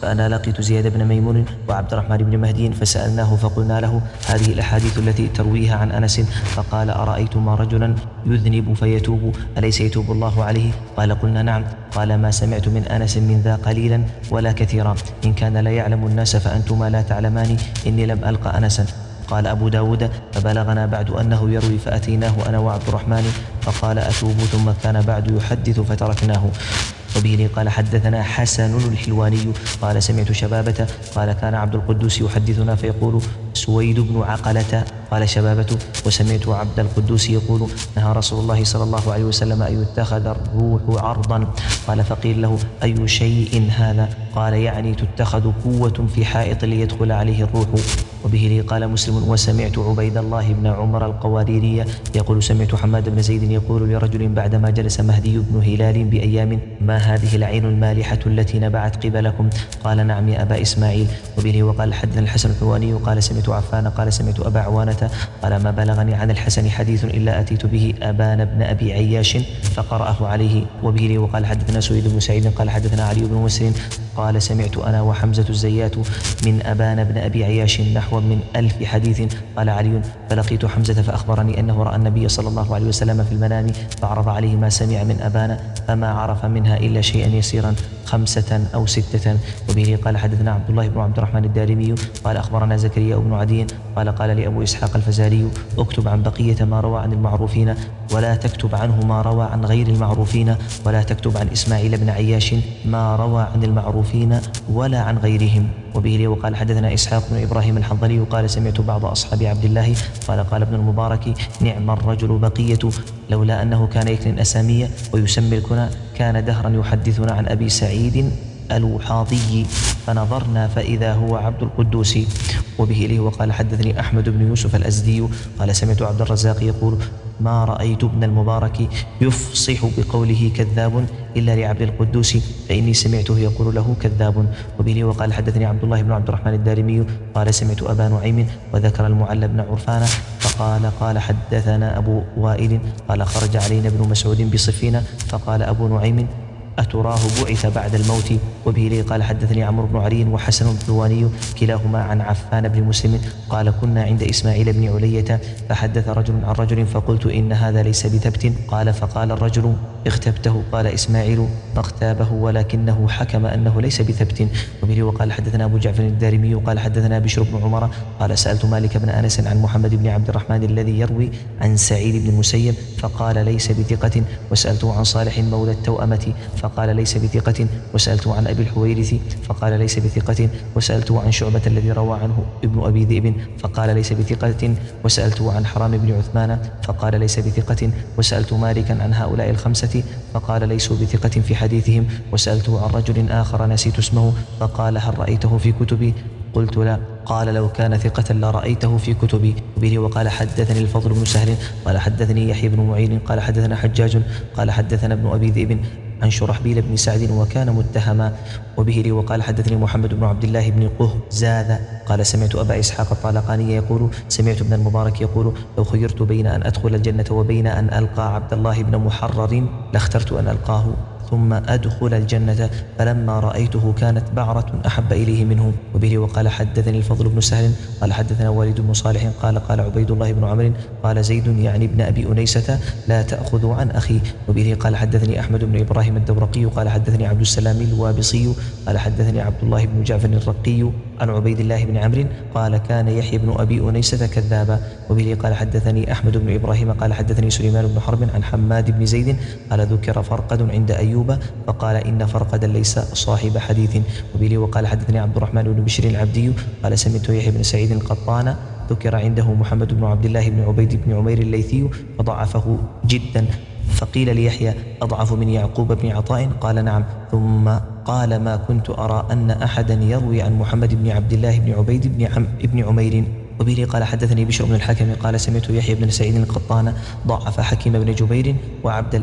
فأنا لقيت زياد بن ميمون وعبد الرحمن بن مهدي فسألناه فقلنا له هذه الأحاديث التي ترويها عن أنس، فقال أرأيتما رجلا يذنب فيتوب أليس يتوب الله عليه؟ قال قلنا نعم. قال ما سمعت من أنس من ذا قليلا ولا كثيرا، إن كان لا يعلم الناس فأنتما لا تعلمان، إني لم ألق أنسا. قال أبو داود فبلغنا بعد أنه يروي فأتيناه أنا وعبد الرحمن فقال أتوب، ثم كان بعد يحدث فتركناه. وبه قال حدثنا حسن الحلواني قال سمعت شبابة قال كان عبد القدوس يحدثنا فيقول سويد بن عقلة قال شبابة وسمعت عبد القدوس يقول نهى رسول الله صلى الله عليه وسلم أن يتخذ الروح عرضا. قال فقيل له أي شيء هذا؟ قال يعني تتخذ قوة في حائط ليدخل عليه الروح. وبه قال مسلم وسمعت عبيد الله بن عمر القواريري يقول سمعت حماد بن زيد يقول لرجل بعدما جلس مهدي بن هلال بأيام ما هذه العين المالحة التي نبعت قبلكم؟ قال نعم يا أبا إسماعيل. وبه وقال حدثنا الحسن الحواني قال سمعت عفان قال سمعت أبا عوانة قال ما بلغني عن الحسن حديث إلا أتيت به أبان بن أبي عياش فقرأه عليه. وبه وقال حدثنا سويد بن سعيد قال حدثنا علي بن مسلم قال سمعت أنا وحمزة الزيات من أبان بن أبي عياش نحو من ألف حديث. قال علي فلقيت حمزة فأخبرني أنه رأى النبي صلى الله عليه وسلم في المنام فعرض عليه ما سمع من أبان فما عرف منها إلا شيئا يسيرا خمسة أو ستة. وبه قال حدثنا عبد الله بن عبد الرحمن الدارمي قال أخبرنا زكريا بن عدي قال قال لي أبو إسحاق الفزاري اكتب عن بقية ما روى عن المعروفين ولا تكتب عنه ما روى عن غير المعروفين، ولا تكتب عن إسماعيل بن عياش ما روى عن المعروفين ولا عن غيرهم. وبه وقال حدثنا إسحاق بن إبراهيم الحنظلي قال سمعت بعض أصحاب عبد الله قال قال ابن المبارك نعم الرجل بقية لولا أنه كان يكن الأسامي ويسمي الكنى كان دهرا يحدثنا عن أبي سعيد الوحاضي فنظرنا فإذا هو عبد القدوس. وبه إليه وقال حدثني أحمد بن يوسف الأزدي قال سمعت عبد الرزاق يقول ما رأيت ابن المبارك يفصح بقوله كذاب إلا لعبد القدوس فإني سمعته يقول له كذاب. وبه وقال حدثني عبد الله بن عبد الرحمن الدارمي قال سمعت أبا نعيم وذكر المعلى بن عرفان فقال قال حدثنا أبو وائل قال خرج علينا ابن مسعود بصفين فقال أبو نعيم أتراه بعث بعد الموت. وبه لي قال حدثني عمرو بن علي وحسن الحلواني كلاهما عن عفان بن مسلم قال كنا عند إسماعيل بن علية فحدث رجل عن رجل فقلت إن هذا ليس بثبت. قال فقال الرجل اغتبته قال إسماعيل فاغتابه ولكنه حكم أنه ليس بثبت. وبه وقال حدثنا أبو جعفر الدارمي قال حدثنا بشر بن عمر قال سألت مالك بن أنس عن محمد بن عبد الرحمن الذي يروي عن سعيد بن المسيب فقال ليس بثقة، وسألته عن صالح مولى التوأمة فقال ليس بثقة، وسألته عن أبي الحويرث فقال ليس بثقة، وسألته عن شعبة الذي روى عنه ابن أبي ذئب فقال ليس بثقة، وسألته عن حرام بن عثمان فقال ليس بثقة، وسألت مالكا عن هؤلاء الخمسة فقال ليسوا بثقة في حديثهم، وسألته عن رجل آخر نسيت اسمه فقال هل رأيته في كتبي؟ قلت لا. قال لو كان ثقة لرأيته في كتبي. وبه وقال حدثني الفضل بن سهل قال حدثني يحيى بن معين قال حدثنا حجاج قال حدثنا ابن أبي ذئب عن شرحبيل بن سعد وكان متهما. وبه لي وقال حدثني محمد بن عبد الله بن قهزاذ قال سمعت أبا إسحاق الطالقاني يقول سمعت ابن المبارك يقول لو خيرت بين أن أدخل الجنة وبين أن ألقى عبد الله بن محرر لاخترت أن ألقاه ثم أدخل الجنة، فلما رأيته كانت بعرة أحب إليه منه. وبه وقال حدثني الفضل بن سهل قال حدثنا والد بن صالح قال قال عبيد الله بن عمر قال زيد يعني ابن أبي أنيسة لا تأخذوا عن أخي. وبه قال حدثني أحمد بن إبراهيم الدورقي قال حدثني عبد السلام الوابصي قال حدثني عبد الله بن جعفر الرقي عن عبيد الله بن عمرو قال كان يحيى بن أبي أنيسة كذابا. وبه قال حدثني أحمد بن إبراهيم قال حدثني سليمان بن حرب عن حماد بن زيد قال ذكر فرقد عند أيوب فقال إن فرقدا ليس صاحب حديث. وبه وقال حدثني عبد الرحمن بن بشر العبدي قال سمعت يحيى بن سعيد القطان ذكر عنده محمد بن عبد الله بن عبيد بن عمير الليثي فضعفه جدا، فقيل ليحيى أضعف من يعقوب بن عطاء قال نعم، ثم قال ما كنت أرى أن أحدا يروي عن محمد بن عبد الله بن عبيد بن, عم بن عمير. وبه قال حدثني بشر بن الحكم قال سمعت يحيى بن سعيد القطان ضعف حكيم بن جبير وعبد الأعلى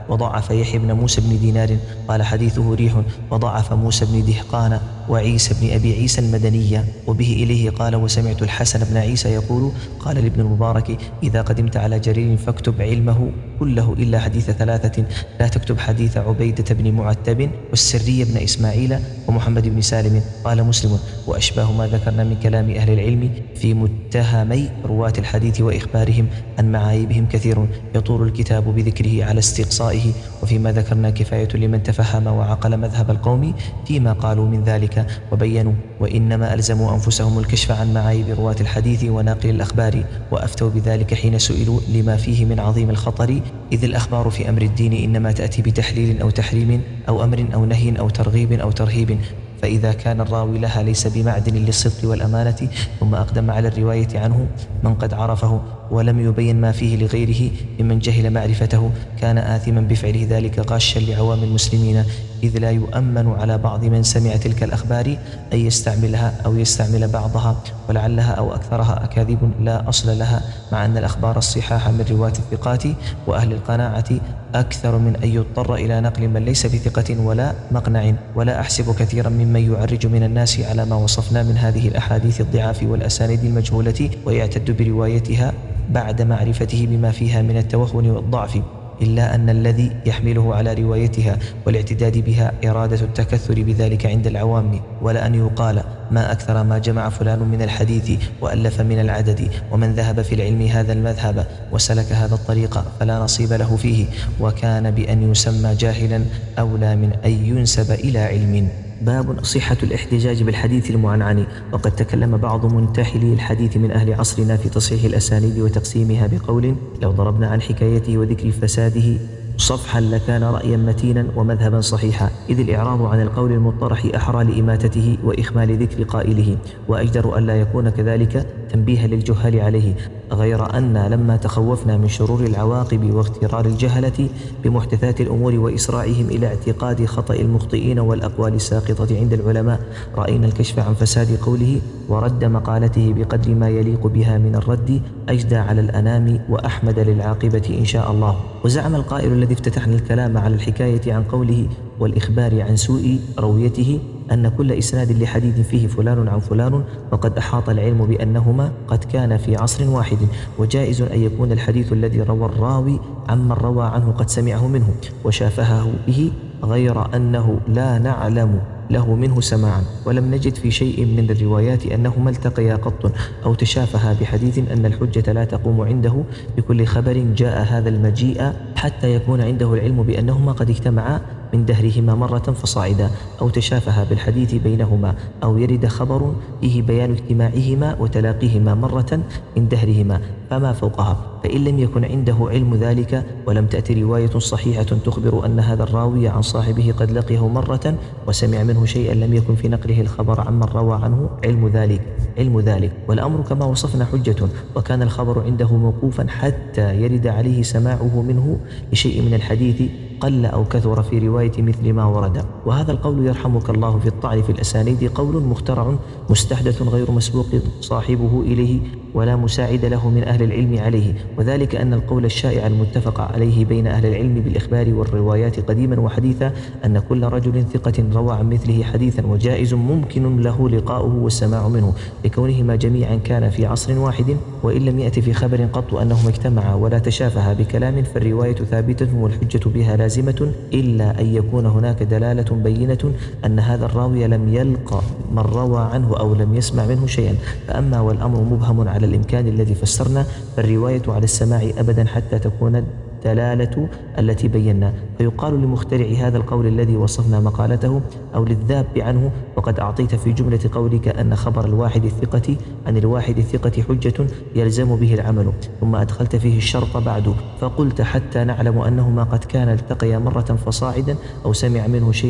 وضعف يحيى بن موسى بن دينار قال حديثه ريح، وضعف موسى بن دهقان وعيسى بن أبي عيسى المدنية، وبه إليه قال. وسمعت الحسن بن عيسى يقول قال لابن المبارك إذا قدمت على جرير فاكتب علمه كله إلا حديث ثلاثة، لا تكتب حديث عبيدة بن معتب والسري بن إسماعيل ومحمد بن سالم. قال مسلم وأشباه ما ذكرنا من كلام أهل العلم في متهمي رواة الحديث وإخبارهم عن معايبهم كثير، يطول الكتاب بذكره على استقصائه، وفيما ذكرنا كفاية لمن تفهم وعقل مذهب القوم فيما قالوا من ذلك وبينوا، وإنما ألزموا أنفسهم الكشف عن معايب رواة الحديث وناقل الأخبار، وأفتوا بذلك حين سئلوا لما فيه من عظيم الخطر، إذ الأخبار في أمر الدين إنما تأتي بتحليل أو تحريم أو أمر أو نهي أو ترغيب أو ترهيب، فإذا كان الراوي لها ليس بمعدن للصدق والأمانة ثم أقدم على الرواية عنه من قد عرفه ولم يبين ما فيه لغيره ممن جهل معرفته، كان آثما بفعله ذلك غاشا لعوام المسلمين، إذ لا يؤمن على بعض من سمع تلك الأخبار أن يستعملها أو يستعمل بعضها، ولعلها أو أكثرها أكاذيب لا أصل لها، مع أن الأخبار الصحاح من رواة الثقات وأهل القناعة أكثر من أن يضطر إلى نقل من ليس بثقة ولا مقنع. ولا أحسب كثيرا ممن يعرج من الناس على ما وصفنا من هذه الأحاديث الضعاف والأسانيد المجهولة ويعتد بروايتها بعد معرفته بما فيها من التوهن والضعف، إلا أن الذي يحمله على روايتها والاعتداد بها إرادة التكثر بذلك عند العوام، ولا أن يقال ما أكثر ما جمع فلان من الحديث وألف من العدد، ومن ذهب في العلم هذا المذهب وسلك هذا الطريق فلا نصيب له فيه، وكان بأن يسمى جاهلا أولى من أن ينسب إلى علم. باب صحة الاحتجاج بالحديث المعنعن. وقد تكلم بعض منتحلي الحديث من أهل عصرنا في تصحيح الأسانيد وتقسيمها بقول لو ضربنا عن حكايته وذكر فساده صفحا لكان رأيا متينا ومذهبا صحيحا، إذ الإعراض عن القول المطرح أحرى لإماتته وإخمال ذكر قائله، وأجدر أن لا يكون كذلك تنبيها للجهال عليه، غير أن لما تخوفنا من شرور العواقب واغترار الجهلة بمحدثات الأمور وإسراعهم إلى اعتقاد خطأ المخطئين والأقوال الساقطة عند العلماء، رأينا الكشف عن فساد قوله ورد مقالته بقدر ما يليق بها من الرد أجدى على الأنام وأحمد للعاقبة إن شاء الله. وزعم القائل الذي افتتحنا الكلام على الحكاية عن قوله والإخبار عن سوء رويته أن كل إسناد لحديث فيه فلان عن فلان وقد أحاط العلم بأنهما قد كان في عصر واحد، وجائز أن يكون الحديث الذي روى الراوي عمن روى عنه قد سمعه منه وشافهه به، غير أنه لا نعلم له منه سماعا، ولم نجد في شيء من الروايات أنهما التقيا قط أو تشافها بحديث، أن الحجة لا تقوم عنده بكل خبر جاء هذا المجيء حتى يكون عنده العلم بأنهما قد اجتمعا من دهرهما مرة فصاعدا، أو تشافها بالحديث بينهما، أو يرد خبر فيه بيان اجتماعهما وتلاقيهما مرة من دهرهما فما فوقها، فإن لم يكن عنده علم ذلك ولم تأتي رواية صحيحة تخبر أن هذا الراوي عن صاحبه قد لقيه مرة وسمع منه شيئا لم يكن في نقله الخبر عمن روى عنه علم ذلك علم ذلك والأمر كما وصفنا حجة، وكان الخبر عنده موقوفا حتى يرد عليه سماعه منه لشيء من الحديث قل أو كثر في رواية مثل ما ورد. وهذا القول يرحمك الله في الطعن في الأسانيد قول مخترع مستحدث غير مسبوق صاحبه إليه ولا مساعد له من أهل العلم عليه، وذلك أن القول الشائع المتفق عليه بين أهل العلم بالإخبار والروايات قديما وحديثا أن كل رجل ثقة روى عن مثله حديثا وجائز ممكن له لقاؤه والسماع منه لكونهما جميعا كان في عصر واحد، وإن لم يأتي في خبر قط أنهما اجتمعا ولا تشافها بكلام فالرواية ثابتة والحجة بها لازمة، إلا أن يكون هناك دلالة بينة أن هذا الراوي لم يلقى من روى عنه أو لم يسمع منه شيئا. فأما والأمر مبهم على الإمكان الذي فسرنا فالرواية على السماع أبدا حتى تكون الدلالة التي بينا، فيقال لمخترع هذا القول الذي وصفنا مقالته أو للذاب عنه وقد أعطيت في جملة قولك أن خبر الواحد الثقة عن الواحد الثقة حجة يلزم به العمل، ثم أدخلت فيه الشرط بعد فقلت حتى نعلم أنهما قد كان التقيا مرة فصاعدا أو سمع منه شيئا،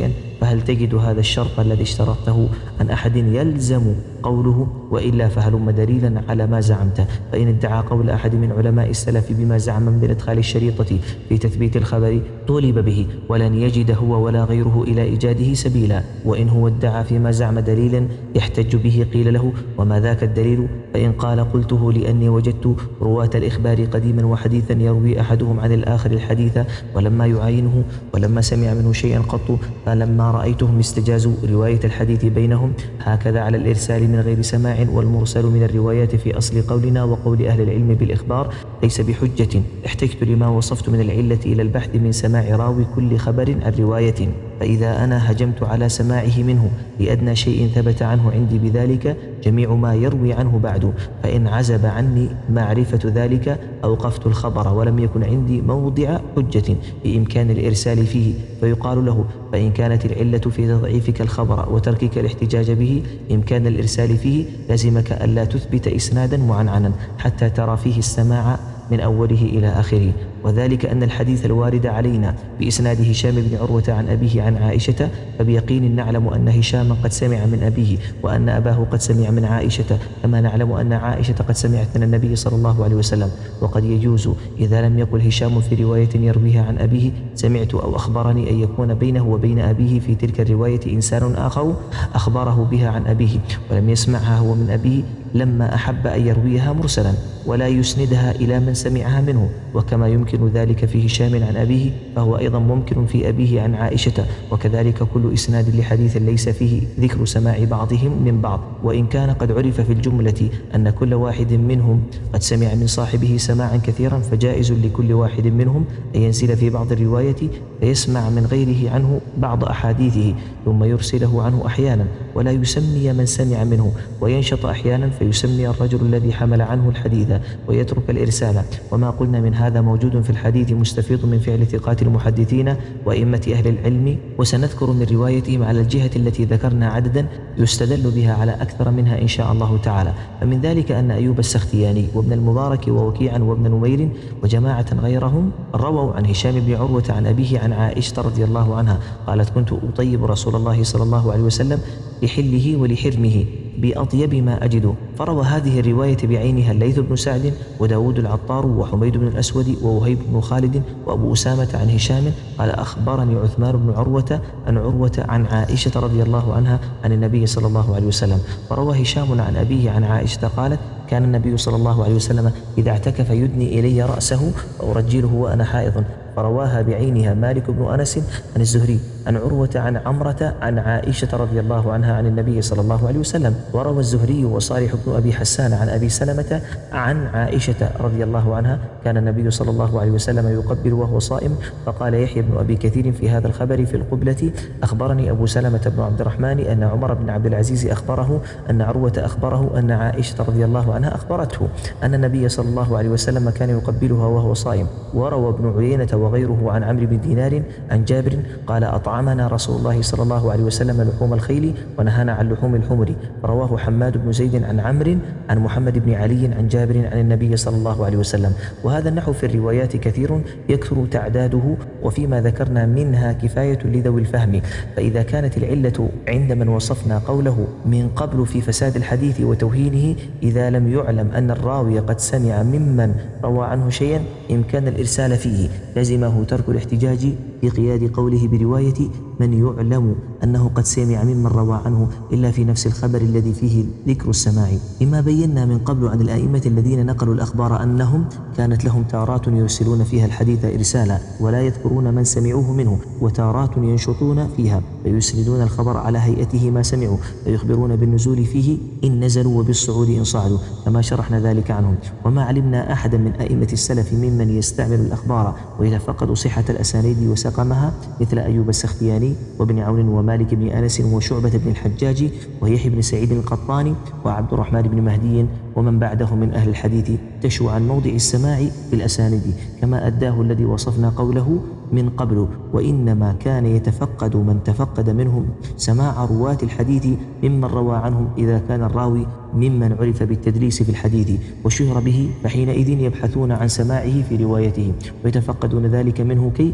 فهل تجد هذا الشرط الذي اشترطته عن أحد يلزم قوله، وإلا فهلم دليلا على ما زعمت. فإن ادعى قول أحد من علماء السلف بما زعم من إدخال الشريطة في تثبيت الخبر طولب به، ولن يجد هو ولا غيره إلى إيجاده سبيلا. وإن هو ادعى فيما زعم دليلا يحتج به قيل له: وما ذاك الدليل؟ فإن قال: قلته لأني وجدت رواة الإخبار قديما وحديثا يروي أحدهم عن الآخر الحديث ولما يعاينه ولما سمع منه شيئا قط، فلما رأيتهم استجازوا رواية الحديث بينهم، هكذا على الإرسال من غير سماع. والمرسل من الروايات في أصل قولنا وقول أهل العلم بالإخبار ليس بحجة. احتجت لما وصفت من العلة إلى البحث من سماع راوي كل خبر عن رواية، فإذا أنا هجمت على سماعه منه لأدنى شيء ثبت عنه عندي بذلك جميع ما يروي عنه بعد، فإن عزب عني معرفة ذلك أوقفت الخبر ولم يكن عندي موضع حجة بإمكان الإرسال فيه، فيقال له: فإن كانت العلة في تضعيفك الخبر وتركك الاحتجاج به إمكان الإرسال فيه لزمك ألا تثبت إسنادا معنعنا حتى ترى فيه السماع من أوله إلى آخره. وذلك أن الحديث الوارد علينا بإسناد هشام بن عروة عن أبيه عن عائشة فبيقين نعلم أن هشاما قد سمع من أبيه وأن أباه قد سمع من عائشة، كما نعلم أن عائشة قد سمعت من النبي صلى الله عليه وسلم. وقد يجوز إذا لم يقل هشام في رواية يرويها عن أبيه سمعت أو أخبرني أن يكون بينه وبين أبيه في تلك الرواية إنسان آخر أخبره بها عن أبيه ولم يسمعها هو من أبيه لما أحب أن يرويها مرسلا ولا يسندها إلى من سمعها منه. وكما يمكن ذلك في هشام عن أبيه فهو أيضا ممكن في أبيه عن عائشة. وكذلك كل إسناد لحديث ليس فيه ذكر سماع بعضهم من بعض، وإن كان قد عرف في الجملة أن كل واحد منهم قد سمع من صاحبه سماعا كثيرا، فجائز لكل واحد منهم أن ينزل في بعض الرواية فيسمع من غيره عنه بعض أحاديثه ثم يرسله عنه أحيانا ولا يسمي من سمع منه، وينشط أحيانا فيسمي الرجل الذي حمل عنه الحديث ويترك الإرسال. وما قلنا من هذا موجود في الحديث مستفيض من فعل ثقات المحدثين وأئمة أهل العلم، وسنذكر من روايتهم على الجهة التي ذكرنا عددا يستدل بها على أكثر منها إن شاء الله تعالى. فمن ذلك أن أيوب السختياني وابن المبارك ووكيعا وابن نمير وجماعة غيرهم رووا عن هشام بن عروة عن أبيه عن عائشة رضي الله عنها قالت: كنت أطيب رسول الله صلى الله عليه وسلم لحله ولحرمه بأطيب ما أجد. فروى هذه الرواية بعينها الليث بن سعد وداود العطار وحميد بن الأسود ووهيب بن خالد وأبو أسامة عن هشام قال: أخبرني عثمان بن عروة عن عروة عن عائشة رضي الله عنها عن النبي صلى الله عليه وسلم. فروى هشام عن أبيه عن عائشة قالت: كان النبي صلى الله عليه وسلم إذا اعتكف يدني إلي رأسه وأرجله وأنا حائض. فرواها بعينها مالك بن أنس عن الزهري عن عروة عن عمرة عن عائشة رضي الله عنها عن النبي صلى الله عليه وسلم. وروى الزهري وصالح بن أبي حسان عن أبي سلمة عن عائشة رضي الله عنها كان النبي صلى الله عليه وسلم يقبل وهو صائم. فقال يحيى بن أبي كثير في هذا الخبر في القبلة: أخبرني أبو سلمة بن عبد الرحمن أن عمر بن عبد العزيز أخبره أن عروة أخبره أن عائشة رضي الله عنها أخبرته أن النبي صلى الله عليه وسلم كان يقبلها وهو صائم. وروى ابن عيينة وغيره عن عمرو بن دينار عن جابر قال: أطعمنا رسول الله صلى الله عليه وسلم لحوم الخيل ونهانا عن لحوم الحمر. رواه حماد بن زيد عن عمرو عن محمد بن علي عن جابر عن النبي صلى الله عليه وسلم. وهذا النحو في الروايات كثير يكثر تعداده، وفيما ذكرنا منها كفاية لذوي الفهم. فإذا كانت العلة عند من وصفنا قوله من قبل في فساد الحديث وتوهينه إذا لم يعلم أن الراوي قد سمع ممن روى عنه شيئا إمكان الإرسال فيه لزمه ترك الاحتجاج في قياد قوله برواية من يعلم أنه قد سمع ممن روى عنه إلا في نفس الخبر الذي فيه ذكر السماع. لما بينا من قبل عن الآئمة الذين نقلوا الأخبار أنهم كانت لهم تارات يرسلون فيها الحديث إرسالا ولا يذكرون من سمعوه منه، وتارات ينشطون فيها فيسندون الخبر على هيئته ما سمعوا فيخبرون بالنزول فيه إن نزلوا وبالصعود إن صعدوا، كما شرحنا ذلك عنهم. وما علمنا أحدا من أئمة السلف ممن يستعمل الأخبار ويتفقد صحة الأسانيد وسقمها مثل أيوب السختياني وابن عون ومالك بن أنس وشعبة بن الحجاج ويحيى بن سعيد القطاني وعبد الرحمن بن مهدي ومن بعده من أهل الحديث تشو عن موضع السماع في الأسانيد، كما أداه الذي وصفنا قوله من قبل. وإنما كان يتفقد من تفقد منهم سماع رواة الحديث ممن روى عنهم إذا كان الراوي ممن عرف بالتدليس في الحديث وشهر به، فحينئذ يبحثون عن سماعه في روايته ويتفقدون ذلك منه كي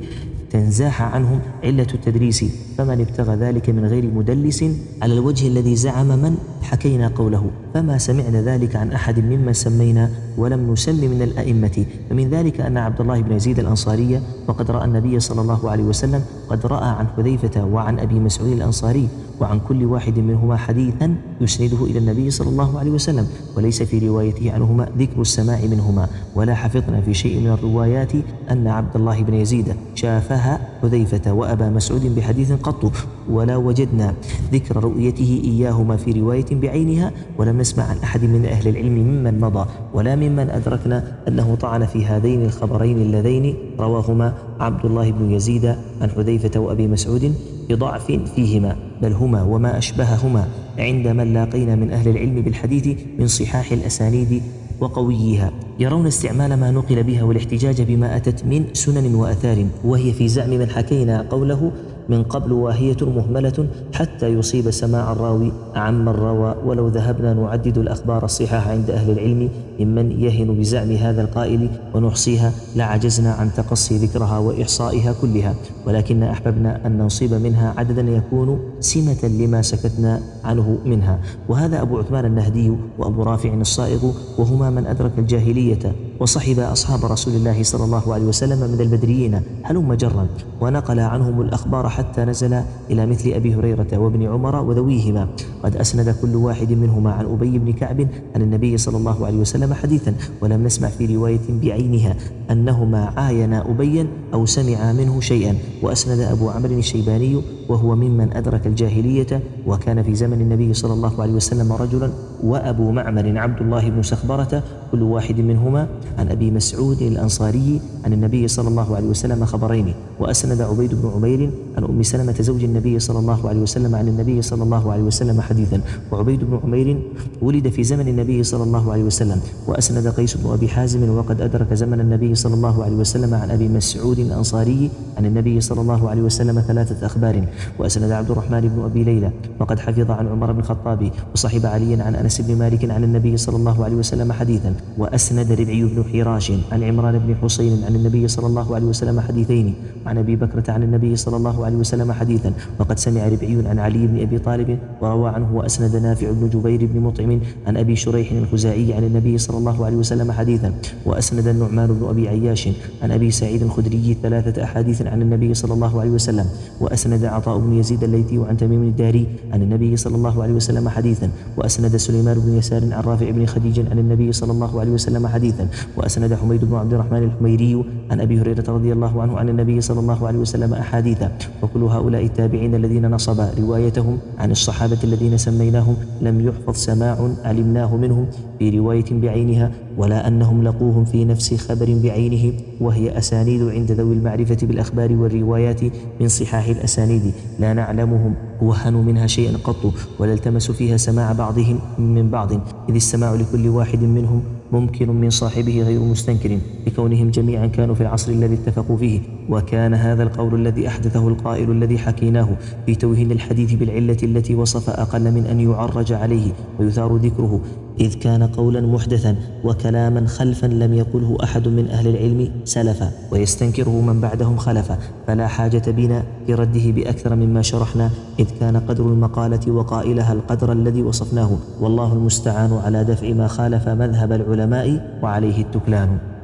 تنزاح عنهم علة التدريس، فمن ابتغى ذلك من غير مدلس على الوجه الذي زعم من حكينا قوله، فما سمعنا ذلك عن أحد ممن سمينا ولم نسم من الأئمة. فمن ذلك أن عبد الله بن يزيد الأنصاري وقد رأى النبي صلى الله عليه وسلم قد رأى عن حذيفة وعن أبي مسعود الأنصاري، وعن كل واحد منهما حديثا يسنده إلى النبي صلى الله عليه وسلم، وليس في روايته عنهما ذكر السماع منهما، ولا حفظنا في شيء من الروايات أن عبد الله بن يزيد شافها حذيفة وأبا مسعود بحديث قط، ولا وجدنا ذكر رؤيته إياهما في رواية بعينها، ولم نسمع عن أحد من أهل العلم ممن مضى ولا ممن أدركنا أنه طعن في هذين الخبرين اللذين رواهما عبد الله بن يزيد عن حذيفة وأبي مسعود بضعف فيهما، بل هما وما أشبههما عند من لاقينا من أهل العلم بالحديث من صحاح الأسانيد وقويها، يرون استعمال ما نقل بها والاحتجاج بما أتت من سنن وأثار، وهي في زعم من حكينا قوله من قبل واهية مهملة حتى يصيب سماع الراوي عمن روى، ولو ذهبنا نعدد الأخبار الصحاح عند أهل العلم ممن يهن بزعم هذا القائل ونحصيها لعجزنا عن تقصي ذكرها وإحصائها كلها، ولكن أحببنا أن ننصب منها عددا يكون سمة لما سكتنا عنه منها. وهذا أبو عثمان النهدي وأبو رافع الصائغ، وهما من أدرك الجاهلية وصحب أصحاب رسول الله صلى الله عليه وسلم من البدريين هلم جرا، ونقل عنهم الأخبار حتى نزل إلى مثل أبي هريرة وابن عمر وذويهما. قد أسند كل واحد منهما عن أبي بن كعب عن النبي صلى الله عليه وسلم حديثا، ولم نسمع في رواية بعينها أنهما عاينا أبيا أو سمعا منه شيئا. وأسند أبو عمرو الشيباني وهو ممن أدرك الجاهلية وكان في زمن النبي صلى الله عليه وسلم رجلا، وأبو معمر عبد الله بن سخبرة كل واحد منهما عن أبي مسعود الأنصاري عن النبي صلى الله عليه وسلم خبرين. وأسند عبيد بن عمير عن أم سلمة زوج النبي صلى الله عليه وسلم عن النبي صلى الله عليه وسلم حديثا، وعبيد بن عمير ولد في زمن النبي صلى الله عليه وسلم. وأسند قيس بن أبي حازم وقد أدرك زمن النبي صلى الله عليه وسلم عن أبي مسعود الأنصاري عن النبي صلى الله عليه وسلم ثلاثة أخبار. وأسند عبد الرحمن بن أبي ليلى وقد حفظ عن عمر بن الخطاب وصحب عليا عن أنس بن مالك عن النبي صلى الله عليه وسلم حديثا. وأسند ربعي بن حراش عن عمران بن حسين عن النبي صلى الله عليه وسلم حديثين، عن أبي بكرة عن النبي صلى الله عليه وسلم حديثا. وقد سمع ربعي عن علي بن أبي طالب وروى عنه. وأسند نافع بن جبير بن مطعم عن أبي شريح الخزاعي عن النبي صلى الله عليه وسلم حديثا. وأسند النعمان بن أبي عياش عن أبي سعيد الخدري ثلاثة أحاديث عن النبي صلى الله عليه وسلم. وأسند عطاء بن يزيد الليثي عن تميم الداري عن النبي صلى الله عليه وسلم حديثا. وأسند سليمان بن يسار عن رافع بن خديج عن النبي صلى الله عليه وسلم حديثا. وأسند حميد بن عبد الرحمن الحميري عن أبي هريرة رضي الله عنه عن النبي صلى الله عليه وسلم أحاديث. وكل هؤلاء التابعين الذين نصب روايتهم عن الصحابة الذين سميناهم لم يحفظ سماع علمناه منهم في رواية بعينها، ولا أنهم لقوهم في نفس خبر بعينه، وهي أسانيد عند ذوي المعرفة بالأخبار والروايات من صحاح الأسانيد لا نعلمهم وهنوا منها شيئا قط، ولا التمسوا فيها سماع بعضهم من بعض، إذ السماع لكل واحد منهم ممكن من صاحبه غير مستنكر، لكونهم جميعا كانوا في العصر الذي اتفقوا فيه. وكان هذا القول الذي أحدثه القائل الذي حكيناه في توهين الحديث بالعلة التي وصف أقل من أن يعرج عليه ويثار ذكره، إذ كان قولا محدثا وكلاما خلفا لم يقله أحد من أهل العلم سلفا، ويستنكره من بعدهم خلفا، فلا حاجة بنا في رده بأكثر مما شرحنا، إذ كان قدر المقالة وقائلها القدر الذي وصفناه، والله المستعان على دفع ما خالف مذهب العلماء وعليه التكلان.